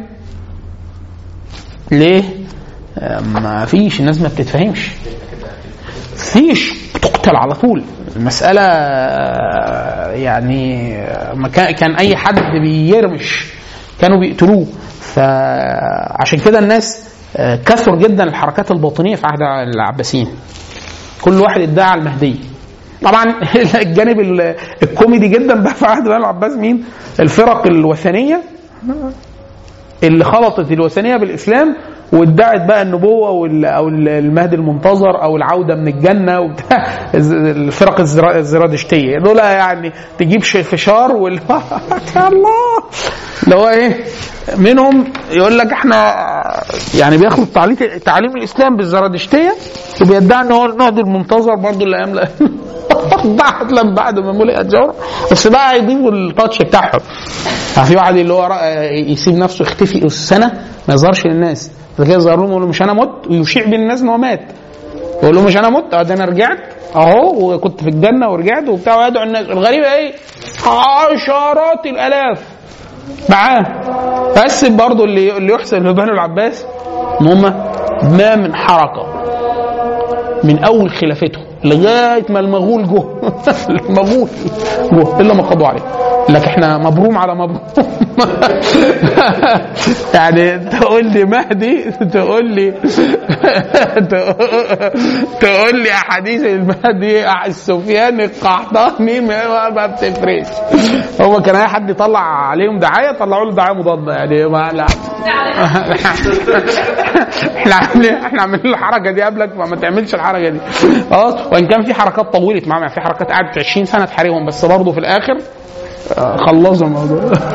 B: ليه؟ ما فيش، الناس ما بتتفهمش، فيش تقتل على طول. المسألة يعني كان أي حد بيرمش كانوا بيقتلوه. فعشان كده الناس كثر جدا الحركات الباطنية في عهد العباسيين، كل واحد ادعى المهدي. طبعا الجانب الكوميدي جدا بقى في عهد العباس مين؟ الفرق الوثنية اللي خلطت الوثنية بالإسلام وادعت بقى النبوة او المهدي المنتظر او العودة من الجنة وبتاع. الفرق الزرادشتية دول يعني تجيب فشار وال الله اللي هو ايه منهم يقول لك احنا يعني بياخد تعليم الاسلام بالزرادشتية، وبيدعي ان هو المهدي المنتظر برضو اللي املا بعد لما بعد ما ملئت جوره، بس بقى يضيفوا التاتش بتاعهم. في واحد اللي هو يسيب نفسه يختفي سنة ما يظهرش للناس، فكده يظهر لهم يقول له مش انا مت، ويشيع بين الناس ان هو مات، يقول له مش انا مت، اه ده انا رجعت اهو وكنت في الجنه ورجعت وبتاع، ويدعو الناس. الغريبه ايه؟ عشرات الالاف معاه. بس برضه اللي اللي يحسب لبنو العباس ان هم ما من حركه من اول خلافتهم لغايه ما المغول جه المغول جه الا ما قضوا عليه. لك احنا مبروم على مبروم يعني تقول لي مهدي، تقول لي تقول لي احاديث المهدي السفيان القحطاني ما بتفرقش. هو كان اي حد يطلع عليهم دعايه طلعوا له دعايه مضاده يعني ما لا احنا عاملين احنا عاملين الحركه دي قبلك، فما تعملش الحركه دي. اه وان كان في حركات طولت معاهم، في حركات قعدت عشرين سنه تحاربهم، بس برضه في الاخر خلصوا الموضوع.